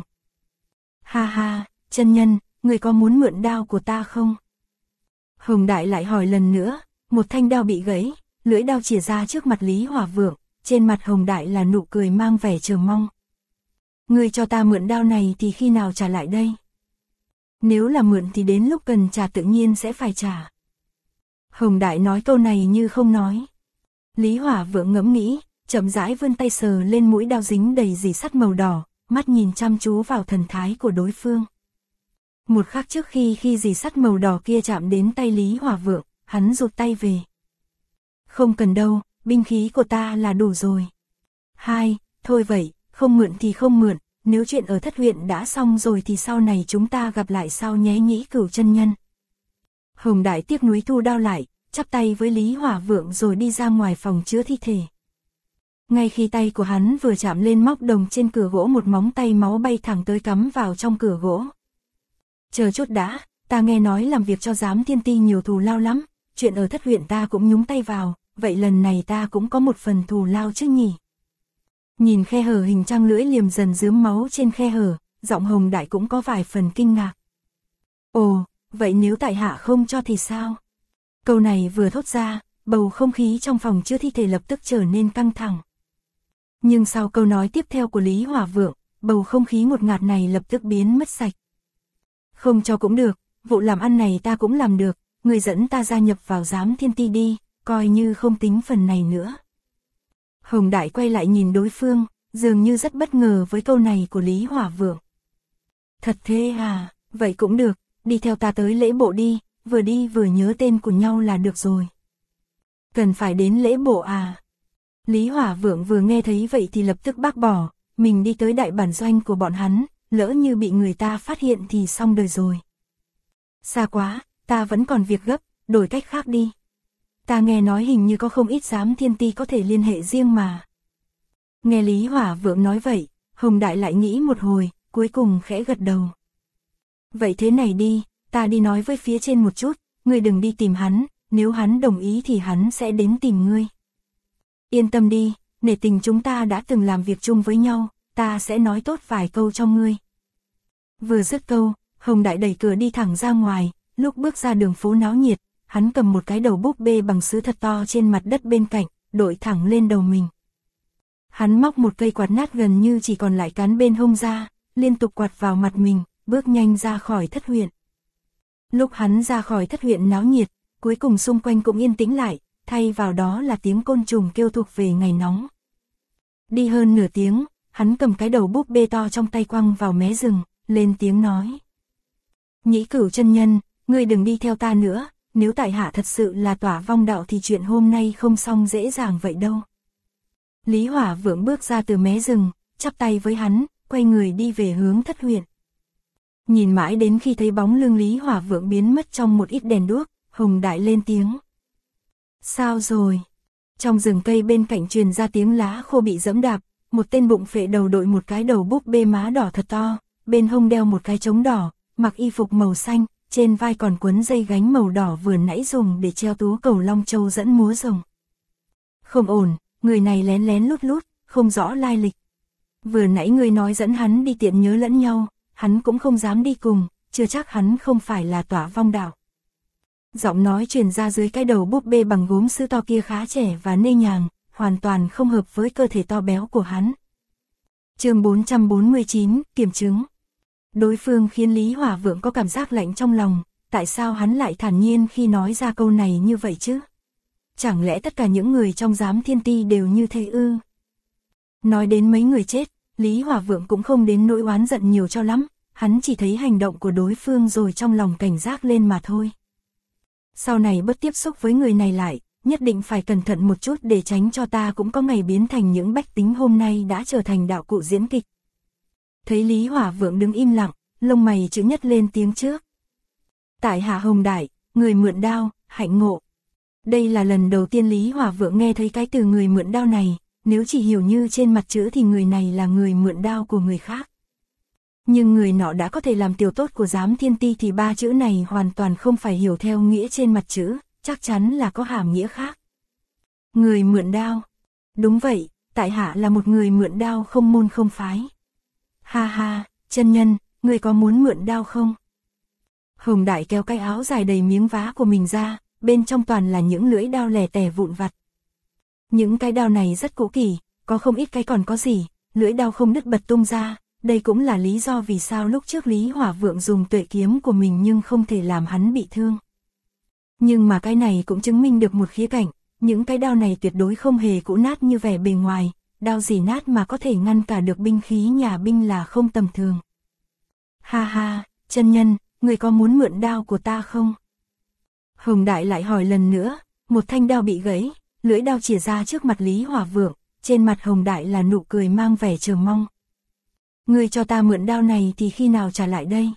Ha ha, chân nhân, người có muốn mượn đao của ta không? Hồng Đại lại hỏi lần nữa, một thanh đao bị gãy, lưỡi đao chìa ra trước mặt Lý Hỏa Vượng, trên mặt Hồng Đại là nụ cười mang vẻ chờ mong. Người cho ta mượn đao này thì khi nào trả lại đây? Nếu là mượn thì đến lúc cần trả tự nhiên sẽ phải trả. Hồng Đại nói câu này như không nói. Lý Hỏa Vượng ngẫm nghĩ, chậm rãi vươn tay sờ lên mũi đao dính đầy rỉ sắt màu đỏ, mắt nhìn chăm chú vào thần thái của đối phương. Một khắc trước khi rỉ sắt màu đỏ kia chạm đến tay Lý Hỏa Vượng, hắn rụt tay về. Không cần đâu, binh khí của ta là đủ rồi. Thôi vậy, không mượn thì không mượn, nếu chuyện ở Thất Huyện đã xong rồi thì sau này chúng ta gặp lại sau nhé Nhĩ Cửu chân nhân. Hồng Đại tiếc nuối thu đao lại, chắp tay với Lý Hỏa Vượng rồi đi ra ngoài phòng chứa thi thể. Ngay khi tay của hắn vừa chạm lên móc đồng trên cửa gỗ, một móng tay máu bay thẳng tới cắm vào trong cửa gỗ. Chờ chút đã, ta nghe nói làm việc cho Giám Thiên Ti nhiều thù lao lắm, chuyện ở Thất Huyện ta cũng nhúng tay vào, vậy lần này ta cũng có một phần thù lao chứ nhỉ? Nhìn khe hở hình trăng lưỡi liềm dần rướm máu trên khe hở, giọng Hồng Đại cũng có vài phần kinh ngạc. Ồ, vậy nếu tại hạ không cho thì sao? Câu này vừa thốt ra, bầu không khí trong phòng chứa thi thể lập tức trở nên căng thẳng. Nhưng sau câu nói tiếp theo của Lý Hỏa Vượng, bầu không khí ngột ngạt này lập tức biến mất sạch. Không cho cũng được, vụ làm ăn này ta cũng làm được, người dẫn ta gia nhập vào Giám Thiên Ti đi, coi như không tính phần này nữa. Hồng Đại quay lại nhìn đối phương, dường như rất bất ngờ với câu này của Lý Hỏa Vượng. Thật thế à, vậy cũng được, đi theo ta tới lễ bộ đi vừa nhớ tên của nhau là được rồi. Cần phải đến lễ bộ à? Lý Hỏa Vượng vừa nghe thấy vậy thì lập tức bác bỏ, mình đi tới đại bản doanh của bọn hắn, lỡ như bị người ta phát hiện thì xong đời rồi. Xa quá, ta vẫn còn việc gấp, đổi cách khác đi. Ta nghe nói hình như có không ít Giám Thiên Ti có thể liên hệ riêng mà. Nghe Lý Hỏa Vượng nói vậy, Hồng Đại lại nghĩ một hồi, cuối cùng khẽ gật đầu. Vậy thế này đi, ta đi nói với phía trên một chút, ngươi đừng đi tìm hắn, nếu hắn đồng ý thì hắn sẽ đến tìm ngươi. Yên tâm đi, nể tình chúng ta đã từng làm việc chung với nhau, ta sẽ nói tốt vài câu cho ngươi. Vừa dứt câu, Hồng Đại đẩy cửa đi thẳng ra ngoài, lúc bước ra đường phố náo nhiệt, hắn cầm một cái đầu búp bê bằng sứ thật to trên mặt đất bên cạnh, đội thẳng lên đầu mình. Hắn móc một cây quạt nát gần như chỉ còn lại cán bên hông ra, liên tục quạt vào mặt mình, bước nhanh ra khỏi thất huyện. Lúc hắn ra khỏi thất huyện náo nhiệt, cuối cùng xung quanh cũng yên tĩnh lại, thay vào đó là tiếng côn trùng kêu thuộc về ngày nóng. Đi hơn nửa tiếng, hắn cầm cái đầu búp bê to trong tay quăng vào mé rừng, lên tiếng nói. Nhĩ Cửu chân nhân, ngươi đừng đi theo ta nữa, nếu tại hạ thật sự là tỏa vong đạo thì chuyện hôm nay không xong dễ dàng vậy đâu. Lý Hỏa Vượng bước ra từ mé rừng, chắp tay với hắn, quay người đi về hướng thất huyện. Nhìn mãi đến khi thấy bóng lưng Lý Hỏa Vượng biến mất trong một ít đèn đuốc, Hồng Đại lên tiếng. Sao rồi? Trong rừng cây bên cạnh truyền ra tiếng lá khô bị giẫm đạp, một tên bụng phệ đầu đội một cái đầu búp bê má đỏ thật to, bên hông đeo một cái trống đỏ, mặc y phục màu xanh, trên vai còn quấn dây gánh màu đỏ vừa nãy dùng để treo tú cầu long châu dẫn múa rồng. Không ổn, người này lén lén lút lút, không rõ lai lịch. Vừa nãy người nói dẫn hắn đi tiện nhớ lẫn nhau, hắn cũng không dám đi cùng, chưa chắc hắn không phải là tỏa vong đạo. Giọng nói truyền ra dưới cái đầu búp bê bằng gốm sứ to kia khá trẻ và nê nhàng, hoàn toàn không hợp với cơ thể to béo của hắn. Chương 449, kiểm chứng. Đối phương khiến Lý Hỏa Vượng có cảm giác lạnh trong lòng, tại sao hắn lại thản nhiên khi nói ra câu này như vậy chứ? Chẳng lẽ tất cả những người trong Giám Thiên Ti đều như thế ư? Nói đến mấy người chết, Lý Hỏa Vượng cũng không đến nỗi oán giận nhiều cho lắm, hắn chỉ thấy hành động của đối phương rồi trong lòng cảnh giác lên mà thôi. Sau này bớt tiếp xúc với người này lại, nhất định phải cẩn thận một chút để tránh cho ta cũng có ngày biến thành những bách tính hôm nay đã trở thành đạo cụ diễn kịch. Thấy Lý Hỏa Vượng đứng im lặng, lông mày chữ nhất lên tiếng trước. Tại hạ Hồng Đại, người mượn đao, hạnh ngộ. Đây là lần đầu tiên Lý Hỏa Vượng nghe thấy cái từ người mượn đao này, nếu chỉ hiểu như trên mặt chữ thì người này là người mượn đao của người khác. Nhưng người nọ đã có thể làm tiểu tốt của Giám Thiên Ti thì ba chữ này hoàn toàn không phải hiểu theo nghĩa trên mặt chữ, chắc chắn là có hàm nghĩa khác. Người mượn đao. Đúng vậy, tại hạ là một người mượn đao không môn không phái. Ha ha, chân nhân, người có muốn mượn đao không? Hồng Đại kéo cái áo dài đầy miếng vá của mình ra, bên trong toàn là những lưỡi đao lẻ tẻ vụn vặt. Những cái đao này rất cũ kỹ, có không ít cái còn có gì, lưỡi đao không đứt bật tung ra, đây cũng là lý do vì sao lúc trước Lý Hỏa Vượng dùng tuệ kiếm của mình nhưng không thể làm hắn bị thương. Nhưng mà cái này cũng chứng minh được một khía cạnh, những cái đao này tuyệt đối không hề cũ nát như vẻ bề ngoài, đao gì nát mà có thể ngăn cả được binh khí nhà binh là không tầm thường. Ha ha, chân nhân, người có muốn mượn đao của ta không? Hồng Đại lại hỏi lần nữa, một thanh đao bị gãy, lưỡi đao chìa ra trước mặt Lý Hỏa Vượng, trên mặt Hồng Đại là nụ cười mang vẻ chờ mong. Người cho ta mượn đao này thì khi nào trả lại đây?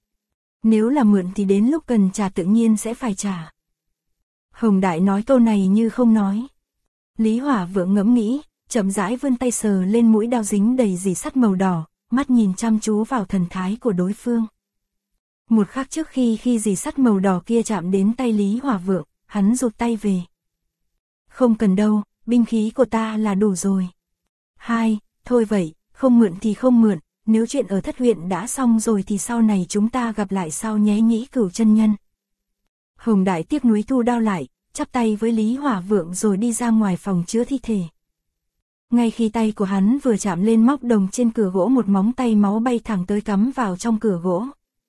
Nếu là mượn thì đến lúc cần trả tự nhiên sẽ phải trả. Hồng Đại nói câu này như không nói. Lý Hỏa Vượng ngẫm nghĩ, chậm rãi vươn tay sờ lên mũi đao dính đầy rỉ sắt màu đỏ, mắt nhìn chăm chú vào thần thái của đối phương. Một khắc trước khi rỉ sắt màu đỏ kia chạm đến tay Lý Hỏa Vượng, hắn rụt tay về. Không cần đâu, binh khí của ta là đủ rồi. Hai, thôi vậy, không mượn thì không mượn, nếu chuyện ở thất huyện đã xong rồi thì sau này chúng ta gặp lại sau nhé Nhĩ Cửu chân nhân. Hồng Đại tiếc nuối thu đao lại, chắp tay với Lý Hỏa Vượng rồi đi ra ngoài phòng chứa thi thể. Ngay khi tay của hắn vừa chạm lên móc đồng trên cửa gỗ, một móng tay máu bay thẳng tới cắm vào trong cửa gỗ.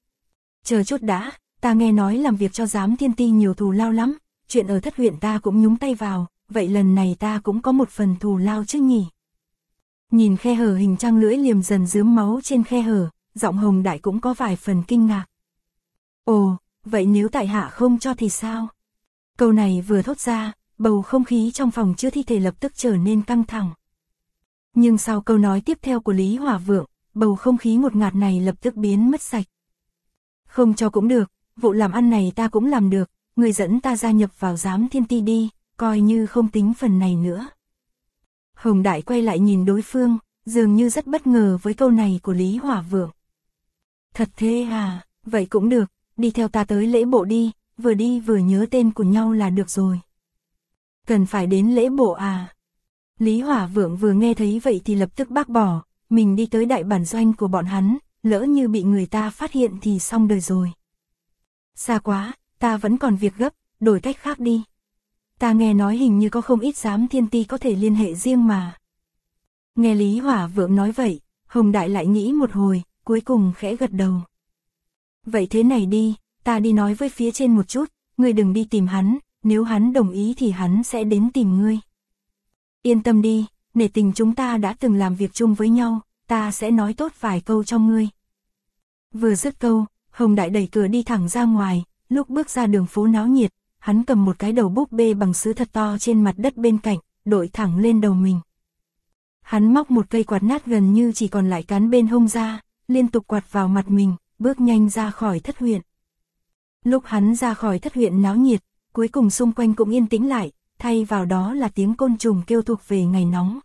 Chờ chút đã, ta nghe nói làm việc cho Giám Thiên Ti nhiều thù lao lắm, chuyện ở thất huyện ta cũng nhúng tay vào, vậy lần này ta cũng có một phần thù lao chứ nhỉ? Nhìn khe hở hình trăng lưỡi liềm dần rướm máu trên khe hở, giọng Hồng Đại cũng có vài phần kinh ngạc. Ồ, vậy nếu tại hạ không cho thì sao? Câu này vừa thốt ra, bầu không khí trong phòng chứa thi thể lập tức trở nên căng thẳng. Nhưng sau câu nói tiếp theo của Lý Hỏa Vượng, bầu không khí ngột ngạt này lập tức biến mất sạch. Không cho cũng được, vụ làm ăn này ta cũng làm được, người dẫn ta gia nhập vào Giám Thiên Ti đi, coi như không tính phần này nữa. Hồng Đại quay lại nhìn đối phương, dường như rất bất ngờ với câu này của Lý Hỏa Vượng. Thật thế à, vậy cũng được, đi theo ta tới lễ bộ đi, vừa đi vừa nhớ tên của nhau là được rồi. Cần phải đến lễ bộ à? Lý Hỏa Vượng vừa nghe thấy vậy thì lập tức bác bỏ, mình đi tới đại bản doanh của bọn hắn, lỡ như bị người ta phát hiện thì xong đời rồi. Xa quá, ta vẫn còn việc gấp, đổi cách khác đi. Ta nghe nói hình như có không ít giám thiên ti có thể liên hệ riêng mà. Nghe Lý Hỏa Vượng nói vậy, Hồng Đại lại nghĩ một hồi, cuối cùng khẽ gật đầu. Vậy thế này đi, ta đi nói với phía trên một chút, ngươi đừng đi tìm hắn, nếu hắn đồng ý thì hắn sẽ đến tìm ngươi. Yên tâm đi, nể tình chúng ta đã từng làm việc chung với nhau, ta sẽ nói tốt vài câu cho ngươi. Vừa dứt câu, Hồng Đại đẩy cửa đi thẳng ra ngoài, lúc bước ra đường phố náo nhiệt, hắn cầm một cái đầu búp bê bằng sứ thật to trên mặt đất bên cạnh, đội thẳng lên đầu mình. Hắn móc một cây quạt nát gần như chỉ còn lại cán bên hông ra, liên tục quạt vào mặt mình, bước nhanh ra khỏi thất huyện. Lúc hắn ra khỏi thất huyện náo nhiệt, cuối cùng xung quanh cũng yên tĩnh lại, thay vào đó là tiếng côn trùng kêu thuộc về ngày nóng.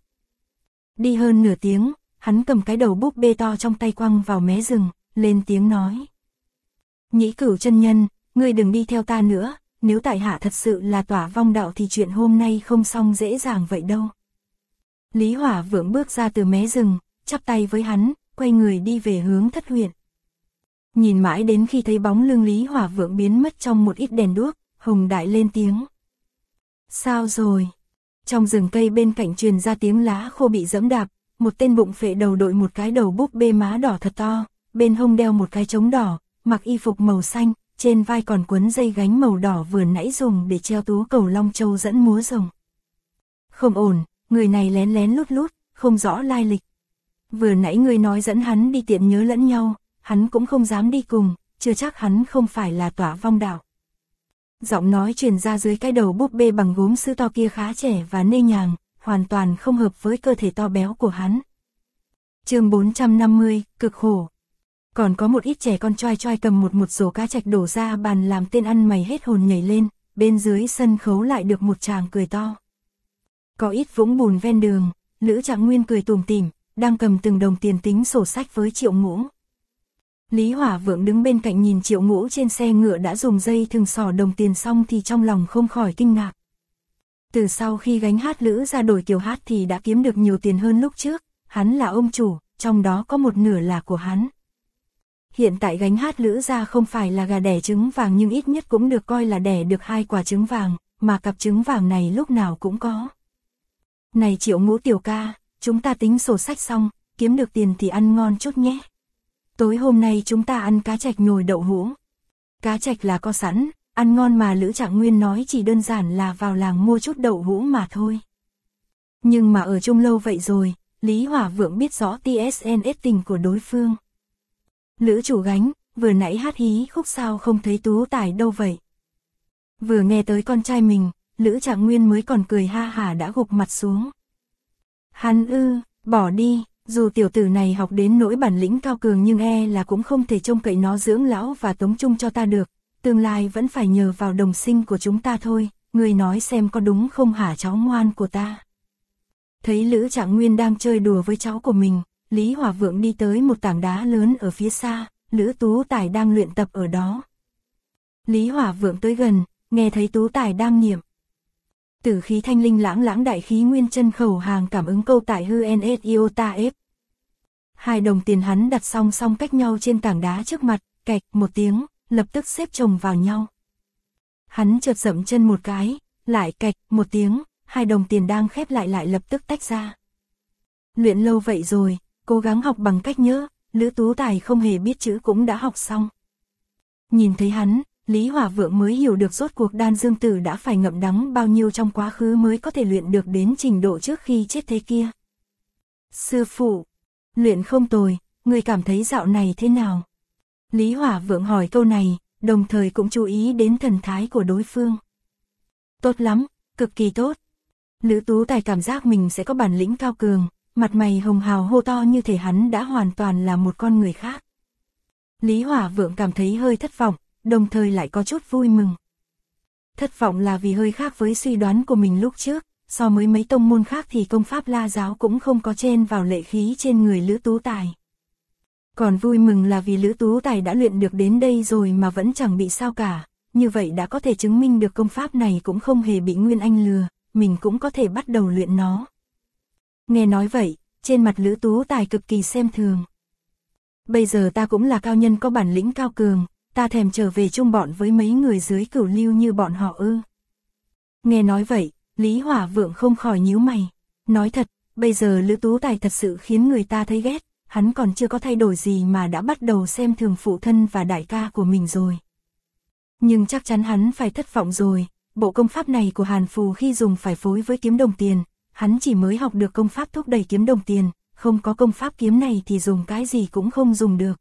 Đi hơn nửa tiếng, hắn cầm cái đầu búp bê to trong tay quăng vào mé rừng, lên tiếng nói. Nhĩ Cửu chân nhân, ngươi đừng đi theo ta nữa, nếu tại hạ thật sự là tỏa vong đạo thì chuyện hôm nay không xong dễ dàng vậy đâu. Lý Hỏa Vượng bước ra từ mé rừng, chắp tay với hắn, quay người đi về hướng thất huyện. Nhìn mãi đến khi thấy bóng lưng Lý Hỏa Vượng biến mất trong một ít đèn đuốc, Hồng Đại lên tiếng. Sao rồi? Trong rừng cây bên cạnh truyền ra tiếng lá khô bị giẫm đạp, một tên bụng phệ đầu đội một cái đầu búp bê má đỏ thật to, bên hông đeo một cái trống đỏ, mặc y phục màu xanh, trên vai còn quấn dây gánh màu đỏ vừa nãy dùng để treo tú cầu long châu dẫn múa rồng. Không ổn, người này lén lén lút lút, không rõ lai lịch. Vừa nãy người nói dẫn hắn đi tiện nhớ lẫn nhau, hắn cũng không dám đi cùng, chưa chắc hắn không phải là tỏa vong đạo. Giọng nói truyền ra dưới cái đầu búp bê bằng gốm sứ to kia khá trẻ và nê nhàng, hoàn toàn không hợp với cơ thể to béo của hắn. Chương 450, cực khổ. Còn có một ít trẻ con choai choai cầm một rổ cá trạch đổ ra bàn làm tên ăn mày hết hồn nhảy lên, bên dưới sân khấu lại được một tràng cười to. Có ít vũng bùn ven đường, Lữ Trạng Nguyên cười tủm tỉm, đang cầm từng đồng tiền tính sổ sách với Triệu Ngũ. Lý Hỏa Vượng đứng bên cạnh nhìn Triệu Ngũ trên xe ngựa đã dùng dây thừng xỏ đồng tiền xong thì trong lòng không khỏi kinh ngạc. Từ sau khi gánh hát Lữ ra đổi kiểu hát thì đã kiếm được nhiều tiền hơn lúc trước, hắn là ông chủ, trong đó có một nửa là của hắn. Hiện tại gánh hát Lữ ra không phải là gà đẻ trứng vàng nhưng ít nhất cũng được coi là đẻ được 2 quả trứng vàng, mà cặp trứng vàng này lúc nào cũng có. Này Triệu Ngũ tiểu ca, chúng ta tính sổ sách xong, kiếm được tiền thì ăn ngon chút nhé. Tối hôm nay chúng ta ăn cá trạch nhồi đậu hũ. Cá trạch là có sẵn, ăn ngon mà Lữ Trạng Nguyên nói chỉ đơn giản là vào làng mua chút đậu hũ mà thôi. Nhưng mà ở chung lâu vậy rồi, Lý Hỏa Vượng biết rõ TSNS tình của đối phương. Lữ chủ gánh, vừa nãy hát hí khúc sao không thấy Tú Tài đâu vậy? Vừa nghe tới con trai mình, Lữ Trạng Nguyên mới còn cười ha hả đã gục mặt xuống. Hắn bỏ đi, dù tiểu tử này học đến nỗi bản lĩnh cao cường nhưng là cũng không thể trông cậy nó dưỡng lão và tống chung cho ta được, tương lai vẫn phải nhờ vào đồng sinh của chúng ta thôi, ngươi nói xem có đúng không hả cháu ngoan của ta? Thấy Lữ Trạng Nguyên đang chơi đùa với cháu của mình, Lý Hỏa Vượng đi tới một tảng đá lớn ở phía xa, Lữ Tú Tài đang luyện tập ở đó. Lý Hỏa Vượng tới gần, nghe thấy Tú Tài đang niệm. Tử khí thanh linh lãng lãng đại khí nguyên chân khẩu hàng cảm ứng câu tại hư ns iota f. 2 đồng tiền hắn đặt song song cách nhau trên tảng đá trước mặt, cạch một tiếng, lập tức xếp chồng vào nhau. Hắn chợt dậm chân một cái, lại cạch một tiếng, 2 đồng tiền đang khép lại lập tức tách ra. Luyện lâu vậy rồi, cố gắng học bằng cách nhớ, Lữ Tú Tài không hề biết chữ cũng đã học xong. Nhìn thấy hắn, Lý Hỏa Vượng mới hiểu được rốt cuộc Đan Dương Tử đã phải ngậm đắng bao nhiêu trong quá khứ mới có thể luyện được đến trình độ trước khi chết thế kia. Sư phụ, luyện không tồi, người cảm thấy dạo này thế nào? Lý Hỏa Vượng hỏi câu này, đồng thời cũng chú ý đến thần thái của đối phương. Tốt lắm, cực kỳ tốt. Lữ Tú Tài cảm giác mình sẽ có bản lĩnh cao cường, mặt mày hồng hào hô to như thể hắn đã hoàn toàn là một con người khác. Lý Hỏa Vượng cảm thấy hơi thất vọng, đồng thời lại có chút vui mừng. Thất vọng là vì hơi khác với suy đoán của mình lúc trước, so với mấy tông môn khác thì công pháp La giáo cũng không có chen vào lệ khí trên người Lữ Tú Tài. Còn vui mừng là vì Lữ Tú Tài đã luyện được đến đây rồi mà vẫn chẳng bị sao cả, như vậy đã có thể chứng minh được công pháp này cũng không hề bị Nguyên Anh lừa, mình cũng có thể bắt đầu luyện nó. Nghe nói vậy, trên mặt Lữ Tú Tài cực kỳ xem thường. Bây giờ ta cũng là cao nhân có bản lĩnh cao cường, ta thèm trở về chung bọn với mấy người dưới cửu lưu như bọn họ ư. Nghe nói vậy, Lý Hỏa Vượng không khỏi nhíu mày. Nói thật, bây giờ Lữ Tú Tài thật sự khiến người ta thấy ghét, hắn còn chưa có thay đổi gì mà đã bắt đầu xem thường phụ thân và đại ca của mình rồi. Nhưng chắc chắn hắn phải thất vọng rồi, bộ công pháp này của Hàn Phù khi dùng phải phối với kiếm đồng tiền, hắn chỉ mới học được công pháp thúc đẩy kiếm đồng tiền, không có công pháp kiếm này thì dùng cái gì cũng không dùng được.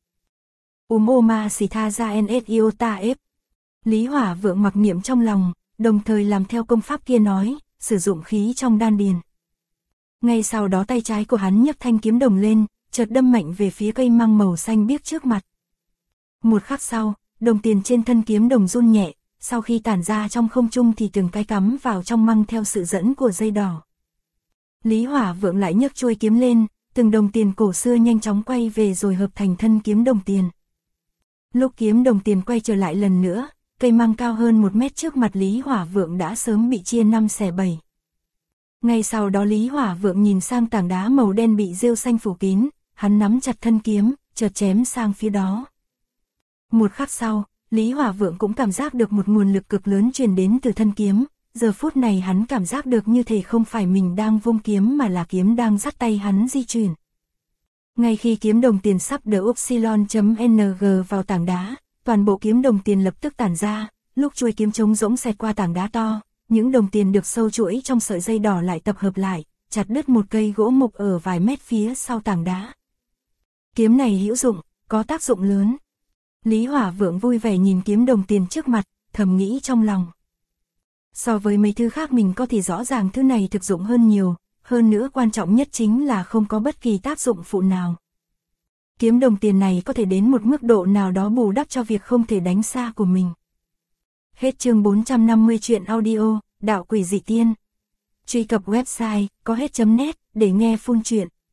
Oma Sitha ra Nsiota ép. Lý Hỏa Vượng mặc niệm trong lòng, đồng thời làm theo công pháp kia nói, sử dụng khí trong đan điền. Ngay sau đó tay trái của hắn nhấc thanh kiếm đồng lên, chợt đâm mạnh về phía cây măng màu xanh biếc trước mặt. Một khắc sau, đồng tiền trên thân kiếm đồng run nhẹ, sau khi tản ra trong không trung thì từng cái cắm vào trong măng theo sự dẫn của dây đỏ. Lý Hỏa Vượng lại nhấc chuôi kiếm lên, từng đồng tiền cổ xưa nhanh chóng quay về rồi hợp thành thân kiếm đồng tiền. Lúc kiếm đồng tiền quay trở lại lần nữa, cây măng cao hơn 1 mét trước mặt Lý Hỏa Vượng đã sớm bị chia 5 xẻ 7. Ngay sau đó Lý Hỏa Vượng nhìn sang tảng đá màu đen bị rêu xanh phủ kín, hắn nắm chặt thân kiếm, chợt chém sang phía đó. Một khắc sau, Lý Hỏa Vượng cũng cảm giác được một nguồn lực cực lớn truyền đến từ thân kiếm, giờ phút này hắn cảm giác được như thể không phải mình đang vung kiếm mà là kiếm đang dắt tay hắn di chuyển. Ngay khi kiếm đồng tiền sắp đỡ Upsilon.ng vào tảng đá, toàn bộ kiếm đồng tiền lập tức tản ra, lúc chuôi kiếm trống rỗng xẹt qua tảng đá to, những đồng tiền được sâu chuỗi trong sợi dây đỏ lại tập hợp lại, chặt đứt một cây gỗ mục ở vài mét phía sau tảng đá. Kiếm này hữu dụng, có tác dụng lớn. Lý Hỏa Vượng vui vẻ nhìn kiếm đồng tiền trước mặt, thầm nghĩ trong lòng. So với mấy thứ khác mình có thì rõ ràng thứ này thực dụng hơn nhiều, hơn nữa quan trọng nhất chính là không có bất kỳ tác dụng phụ nào. Kiếm đồng tiền này có thể đến một mức độ nào đó bù đắp cho việc không thể đánh xa của mình. Hết chương 450 truyện audio, Đạo Quỷ Dị Tiên. Truy cập website có hết.net để nghe full truyện.